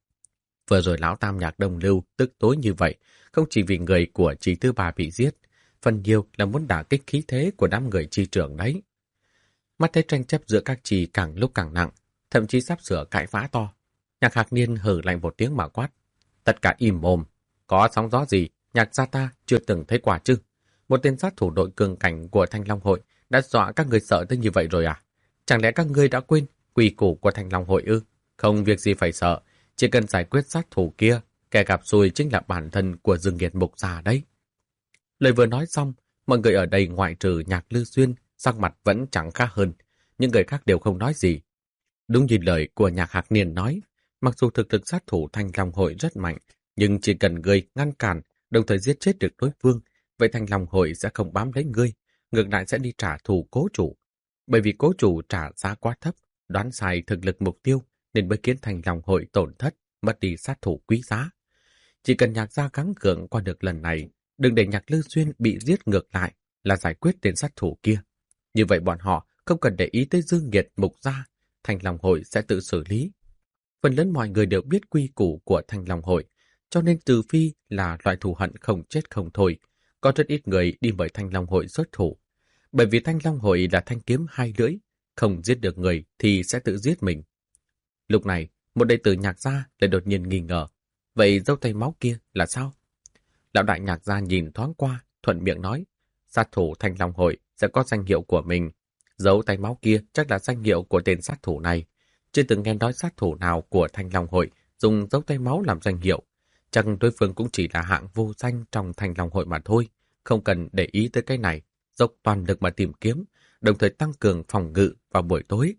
Vừa rồi lão tam Nhạc Đông Lưu tức tối như vậy, không chỉ vì người của trì thứ ba bị giết, phần nhiều là muốn đả kích khí thế của đám người trì trưởng đấy. Mắt thấy tranh chấp giữa các trì càng lúc càng nặng, thậm chí sắp sửa cãi vã to. Nhạc Hạc Niên hừ lạnh một tiếng mà quát, tất cả im mồm, có sóng gió gì, Nhạc gia ta chưa từng thấy quả chứ? Một tên sát thủ đội cường cảnh của Thanh Long Hội đã dọa các người sợ tới như vậy rồi à? Chẳng lẽ các ngươi đã quên quy củ của Thanh Long Hội ư? Không việc gì phải sợ, chỉ cần giải quyết sát thủ kia, kẻ gặp xui chính là bản thân của Dương Nghiệt mục gia đấy. Lời vừa nói xong, mọi người ở đây ngoại trừ Nhạc Lư Xuyên, sắc mặt vẫn chẳng khác hơn, những người khác đều không nói gì. Đúng như lời của Nhạc Hạc Niên nói, mặc dù thực lực sát thủ Thanh Long Hội rất mạnh, nhưng chỉ cần ngươi ngăn cản, đồng thời giết chết được đối phương, vậy Thanh Long Hội sẽ không bám lấy ngươi, ngược lại sẽ đi trả thù cố chủ. Bởi vì cố chủ trả giá quá thấp, đoán sai thực lực mục tiêu, nên mới khiến Thanh Long Hội tổn thất, mất đi sát thủ quý giá. Chỉ cần Nhạc gia gắng gượng qua được lần này, đừng để Nhạc Lư Xuyên bị giết ngược lại là giải quyết tên sát thủ kia. Như vậy bọn họ không cần để ý tới Dương Nghiệt mục gia, Thanh Long Hội sẽ tự xử lý. Phần lớn mọi người đều biết quy củ của Thanh Long Hội, cho nên trừ phi là loại thù hận không chết không thôi, có rất ít người đi mời Thanh Long Hội xuất thủ. Bởi vì Thanh Long Hội là thanh kiếm hai lưỡi, không giết được người thì sẽ tự giết mình. Lúc này, một đệ tử Nhạc gia lại đột nhiên nghi ngờ, vậy dấu tay máu kia là sao? Lão đại Nhạc gia nhìn thoáng qua, thuận miệng nói, sát thủ Thanh Long Hội sẽ có danh hiệu của mình. Dấu tay máu kia chắc là danh hiệu của tên sát thủ này. Chưa từng nghe nói sát thủ nào của Thanh Long Hội dùng dấu tay máu làm danh hiệu. Chắc đối phương cũng chỉ là hạng vô danh trong Thanh Long Hội mà thôi. Không cần để ý tới cái này, dốc toàn lực mà tìm kiếm, đồng thời tăng cường phòng ngự vào buổi tối.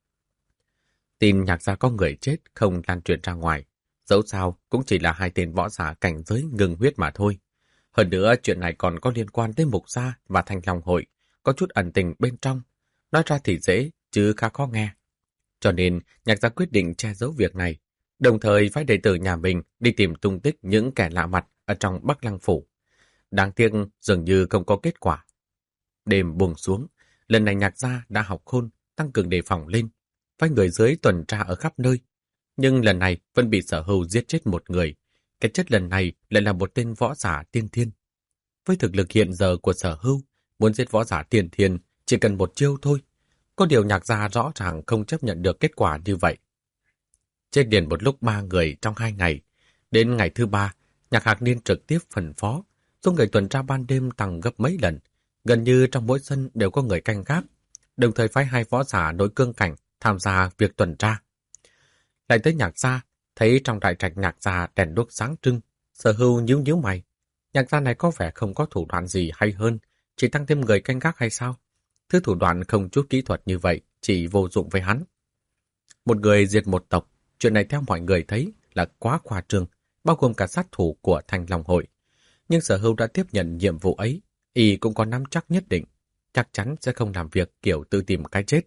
Tin Nhạc gia có người chết không lan truyền ra ngoài. Dẫu sao cũng chỉ là hai tên võ giả cảnh giới ngừng huyết mà thôi. Hơn nữa chuyện này còn có liên quan tới Mục gia và Thanh Long Hội, có chút ẩn tình bên trong. Nói ra thì dễ, chứ khá khó nghe. Cho nên Nhạc gia quyết định che giấu việc này, đồng thời phái đệ tử nhà mình đi tìm tung tích những kẻ lạ mặt ở trong Bắc Lăng Phủ. Đáng tiếc dường như không có kết quả. Đêm buông xuống, lần này Nhạc gia đã học khôn, tăng cường đề phòng lên, phái người dưới tuần tra ở khắp nơi. Nhưng lần này vẫn bị Sở Hưu giết chết một người. Cái chết lần này lại là một tên võ giả tiên thiên. Với thực lực hiện giờ của Sở Hưu, muốn giết võ giả tiên thiên chỉ cần một chiêu thôi. Có điều Nhạc gia rõ ràng không chấp nhận được kết quả như vậy. Chết liền một lúc ba người trong hai ngày. Đến ngày thứ ba, Nhạc Hạc Niên trực tiếp phân phó, số người tuần tra ban đêm tăng gấp mấy lần. Gần như trong mỗi sân đều có người canh gác, đồng thời phái hai võ giả nội cương cảnh tham gia việc tuần tra. Lại tới Nhạc gia, thấy trong đại trạch Nhạc gia đèn đuốc sáng trưng, Sở Hưu nhíu nhíu mày. Nhạc gia này có vẻ không có thủ đoạn gì hay hơn, chỉ tăng thêm người canh gác hay sao? Thứ thủ đoạn không chút kỹ thuật như vậy, chỉ vô dụng với hắn. Một người diệt một tộc, chuyện này theo mọi người thấy là quá khoa trương, bao gồm cả sát thủ của Thanh Long Hội. Nhưng Sở Hưu đã tiếp nhận nhiệm vụ ấy, y cũng có nắm chắc nhất định, chắc chắn sẽ không làm việc kiểu tự tìm cái chết.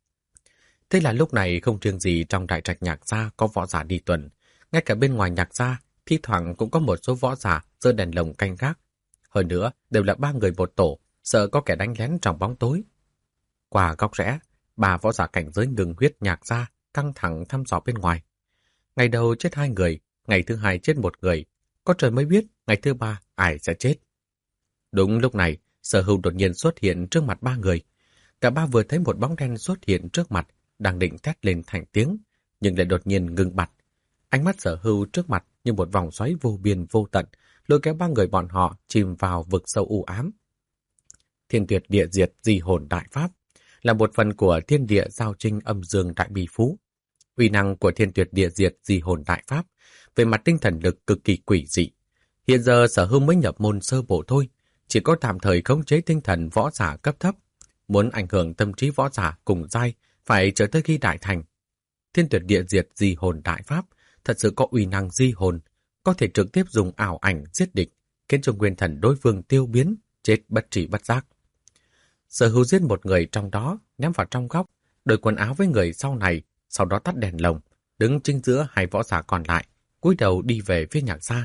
Thế là lúc này không riêng gì trong đại trạch Nhạc gia có võ giả đi tuần, ngay cả bên ngoài Nhạc gia, thi thoảng cũng có một số võ giả giơ đèn lồng canh gác. Hơn nữa, đều là ba người một tổ, sợ có kẻ đánh lén trong bóng tối. Qua góc rẽ, ba võ giả cảnh giới ngừng huyết Nhạc gia căng thẳng thăm dò bên ngoài. Ngày đầu chết hai người, ngày thứ hai chết một người, có trời mới biết ngày thứ ba ai sẽ chết. Đúng lúc này, Sở Hưu đột nhiên xuất hiện trước mặt ba người. Cả ba vừa thấy một bóng đen xuất hiện trước mặt, đang định thét lên thành tiếng, nhưng lại đột nhiên ngừng bặt. Ánh mắt Sở Hưu trước mặt như một vòng xoáy vô biên vô tận, lôi kéo ba người bọn họ chìm vào vực sâu u ám. Thiên tuyệt địa diệt di hồn đại pháp là một phần của thiên địa giao trinh âm dương đại bi phú. Uy năng của thiên tuyệt địa diệt di hồn đại pháp về mặt tinh thần lực cực kỳ quỷ dị. Hiện giờ Sở Hưu mới nhập môn sơ bộ thôi, chỉ có tạm thời khống chế tinh thần võ giả cấp thấp. Muốn ảnh hưởng tâm trí võ giả cùng giai phải chờ tới khi đại thành. Thiên tuyệt địa diệt di hồn đại pháp thật sự có uy năng di hồn, có thể trực tiếp dùng ảo ảnh giết địch, khiến cho nguyên thần đối phương tiêu biến, chết bất trị bất giác. Sở Hưu giết một người trong đó, ném vào trong góc, đổi quần áo với người sau này, sau đó tắt đèn lồng, đứng chính giữa hai võ giả còn lại, cúi đầu đi về phía Nhạc gia.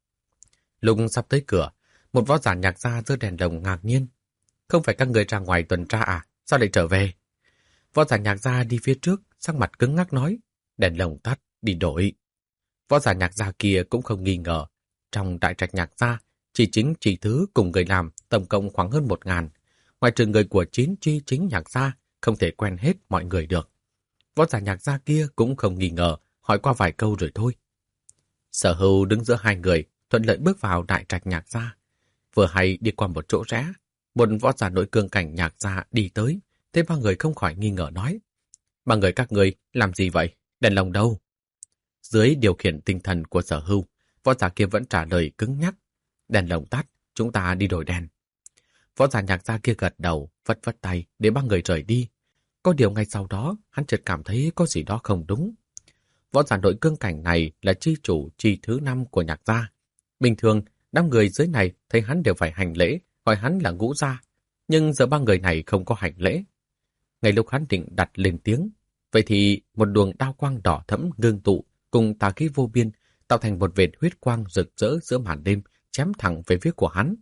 Lúc sắp tới cửa, một võ giả Nhạc gia giơ đèn lồng ngạc nhiên. Không phải các người ra ngoài tuần tra à? Sao lại trở về? Võ giả Nhạc gia đi phía trước, sắc mặt cứng ngắc nói, đèn lồng tắt, đi đổi. Võ giả Nhạc gia kia cũng không nghi ngờ. Trong đại trạch Nhạc gia, chỉ chính chỉ thứ cùng người làm tổng cộng khoảng hơn một ngàn. Ngoài trừ người của chín chi chính Nhạc gia, không thể quen hết mọi người được. Võ giả Nhạc gia kia cũng không nghi ngờ, hỏi qua vài câu rồi thôi. Sở Hưu đứng giữa hai người, thuận lợi bước vào đại trạch Nhạc gia. Vừa hay đi qua một chỗ rẽ, một võ giả nội cương cảnh Nhạc gia đi tới, thế ba người không khỏi nghi ngờ nói. Ba người các người làm gì vậy? Đèn lồng đâu? Dưới điều khiển tinh thần của Sở Hưu, võ giả kia vẫn trả lời cứng nhắc. Đèn lồng tắt, chúng ta đi đổi đèn. Võ giả Nhạc gia kia gật đầu, vất vất tay để ba người rời đi. Có điều ngay sau đó, hắn chợt cảm thấy có gì đó không đúng. Võ giả nội cương cảnh này là chi chủ chi thứ năm của Nhạc gia. Bình thường, đám người dưới này thấy hắn đều phải hành lễ, gọi hắn là ngũ gia. Nhưng giờ ba người này không có hành lễ. Ngay lúc hắn định đặt lên tiếng, vậy thì một luồng đao quang đỏ thẫm ngưng tụ cùng tà khí vô biên tạo thành một vệt huyết quang rực rỡ giữa màn đêm chém thẳng về phía của hắn.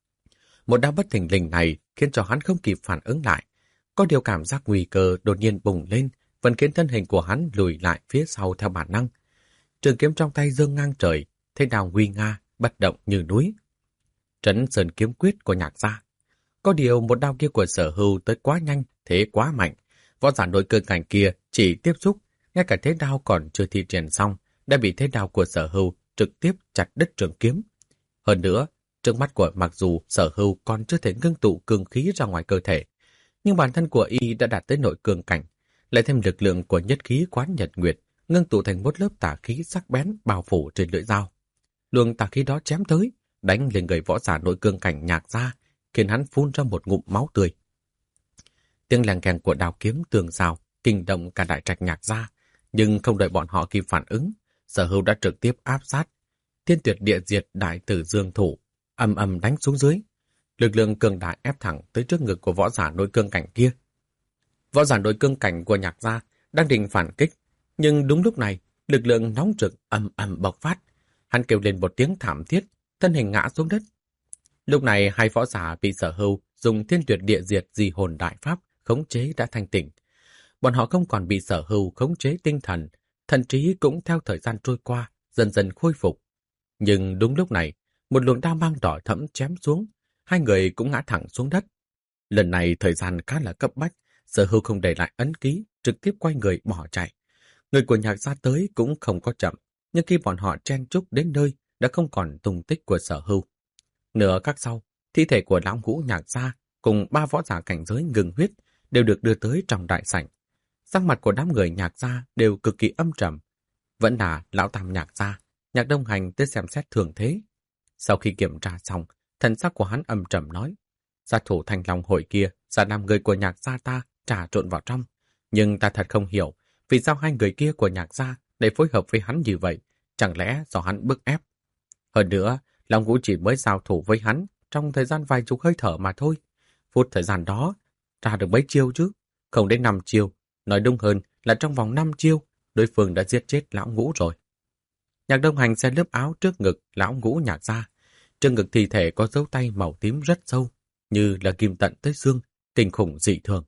Một đao bất thình lình này khiến cho hắn không kịp phản ứng lại. Có điều cảm giác nguy cơ đột nhiên bùng lên, vẫn khiến thân hình của hắn lùi lại phía sau theo bản năng. Trường kiếm trong tay giương ngang trời, thế đao nguy nga, bất động như núi. Trấn Sơn kiếm quyết của Nhạc gia. Có điều một đao kia của Sở Hưu tới quá nhanh, thế quá mạnh. Võ giả nội cơ cảnh kia chỉ tiếp xúc, ngay cả thế đao còn chưa thi triển xong, đã bị thế đao của Sở Hưu trực tiếp chặt đứt trường kiếm. Hơn nữa, trước mắt của mặc dù Sở Hưu còn chưa thể ngưng tụ cường khí ra ngoài cơ thể, nhưng bản thân của y đã đạt tới nội cường cảnh, lại thêm lực lượng của nhất khí quán nhật nguyệt, ngưng tụ thành một lớp tà khí sắc bén bao phủ trên lưỡi dao. Luồng tà khí đó chém tới, đánh lên người võ giả nội cương cảnh Nhạc gia, khiến hắn phun ra một ngụm máu tươi. Tiếng leng keng của đao kiếm tường rào kinh động cả đại trạch Nhạc gia, nhưng không đợi bọn họ kịp phản ứng, Sở Hưu đã trực tiếp áp sát. Thiên tuyệt địa diệt đại tử dương thủ, ầm ầm đánh xuống dưới. Lực lượng cường đại ép thẳng tới trước ngực của võ giả nội cương cảnh kia. Võ giả nội cương cảnh của Nhạc gia đang định phản kích, nhưng đúng lúc này, lực lượng nóng rực ầm ầm bộc phát. Hắn kêu lên một tiếng thảm thiết, thân hình ngã xuống đất. Lúc này hai võ giả bị Sở Hưu dùng thiên tuyệt địa diệt di hồn đại pháp khống chế đã thanh tỉnh. Bọn họ không còn bị Sở Hưu khống chế tinh thần, thần trí cũng theo thời gian trôi qua, dần dần khôi phục. Nhưng đúng lúc này, một luồng đao mang đỏ thẫm chém xuống, hai người cũng ngã thẳng xuống đất. Lần này thời gian khá là cấp bách, Sở Hưu không để lại ấn ký, trực tiếp quay người bỏ chạy. Người của Nhạc gia tới cũng không có chậm, nhưng khi bọn họ chen chúc đến nơi, đã không còn tung tích của Sở Hưu. Nửa khắc sau, thi thể của lão ngũ Nhạc gia cùng ba võ giả cảnh giới ngừng huyết đều được đưa tới trong đại sảnh. Sắc mặt của đám người Nhạc gia đều cực kỳ âm trầm. Vẫn là lão tam Nhạc gia, Nhạc Đông Hành tới xem xét thường thế. Sau khi kiểm tra xong, thần sắc của hắn âm trầm nói, sát thủ Thanh Long hội kia sẽ làm người của Nhạc gia ta trà trộn vào trong. Nhưng ta thật không hiểu, vì sao hai người kia của Nhạc gia lại phối hợp với hắn như vậy, chẳng lẽ do hắn bức ép. Hơn nữa, Long Vũ chỉ mới giao thủ với hắn trong thời gian vài chục hơi thở mà thôi. Phút thời gian đó, ra được mấy chiêu chứ? Không đến năm chiêu, nói đúng hơn là trong vòng năm chiêu, đối phương đã giết chết lão ngũ rồi. Nhạc Đông Hành xé lớp áo trước ngực lão ngũ Nhạc gia. Trước ngực thi thể có dấu tay màu tím rất sâu, như là kim tận tới xương, kinh khủng dị thường.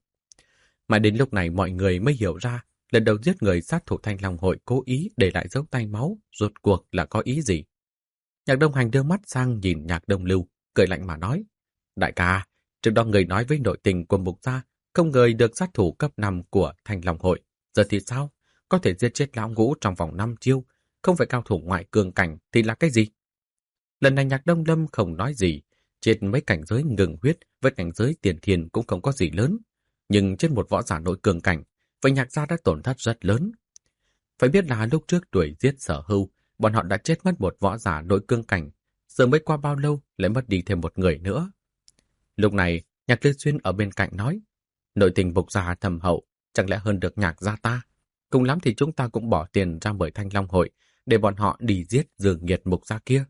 Mà đến lúc này mọi người mới hiểu ra, lần đầu giết người sát thủ Thanh Long hội cố ý để lại dấu tay máu, rốt cuộc là có ý gì. Nhạc Đông Hành đưa mắt sang nhìn Nhạc Đông Lưu, cười lạnh mà nói, đại ca, trước đó người nói với nội tình của Mục gia, không ngờ được sát thủ cấp năm của Thanh Long hội. Giờ thì sao? Có thể giết chết lão ngũ trong vòng năm chiêu, không phải cao thủ ngoại cường cảnh thì là cái gì? Lần này Nhạc Đông Lâm không nói gì, trên mấy cảnh giới ngừng huyết với cảnh giới tiền thiền cũng không có gì lớn. Nhưng trên một võ giả nội cường cảnh, vậy Nhạc gia đã tổn thất rất lớn. Phải biết là lúc trước đuổi giết Sở Hưu, bọn họ đã chết mất một võ giả nội cương cảnh, giờ mới qua bao lâu lại mất đi thêm một người nữa. Lúc này, Nhạc Lư Xuyên ở bên cạnh nói, nội tình Mục gia thầm hậu, chẳng lẽ hơn được Nhạc gia ta? Cùng lắm thì chúng ta cũng bỏ tiền ra mời Thanh Long hội, để bọn họ đi giết Dương Nghiệt Mục gia kia.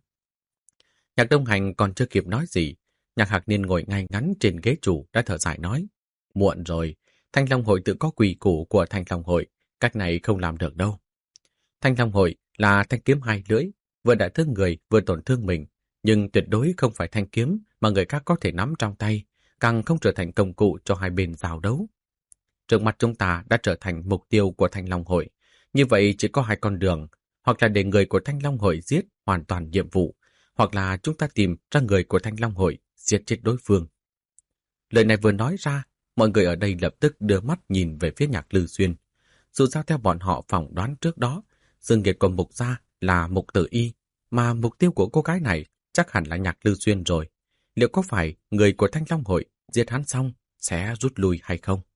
Nhạc Đông Hành còn chưa kịp nói gì, Nhạc Hạc Niên ngồi ngay ngắn trên ghế chủ đã thở dài nói, muộn rồi, Thanh Long hội tự có quy củ của Thanh Long hội, cách này không làm được đâu. Thanh Long hội là thanh kiếm hai lưỡi, vừa đã thương người vừa tổn thương mình, nhưng tuyệt đối không phải thanh kiếm mà người khác có thể nắm trong tay, càng không trở thành công cụ cho hai bên giao đấu. Trước mặt chúng ta đã trở thành mục tiêu của Thanh Long hội, như vậy chỉ có hai con đường, hoặc là để người của Thanh Long hội giết hoàn toàn nhiệm vụ, hoặc là chúng ta tìm ra người của Thanh Long hội giết chết đối phương. Lời này vừa nói ra, mọi người ở đây lập tức đưa mắt nhìn về phía Nhạc Lư Xuyên. Dù sao theo bọn họ phỏng đoán trước đó, Dương Nghiệt của Mục gia là Mục Tử Y, mà mục tiêu của cô gái này chắc hẳn là Nhạc Lư Xuyên rồi. Liệu có phải người của Thanh Long hội giết hắn xong sẽ rút lui hay không?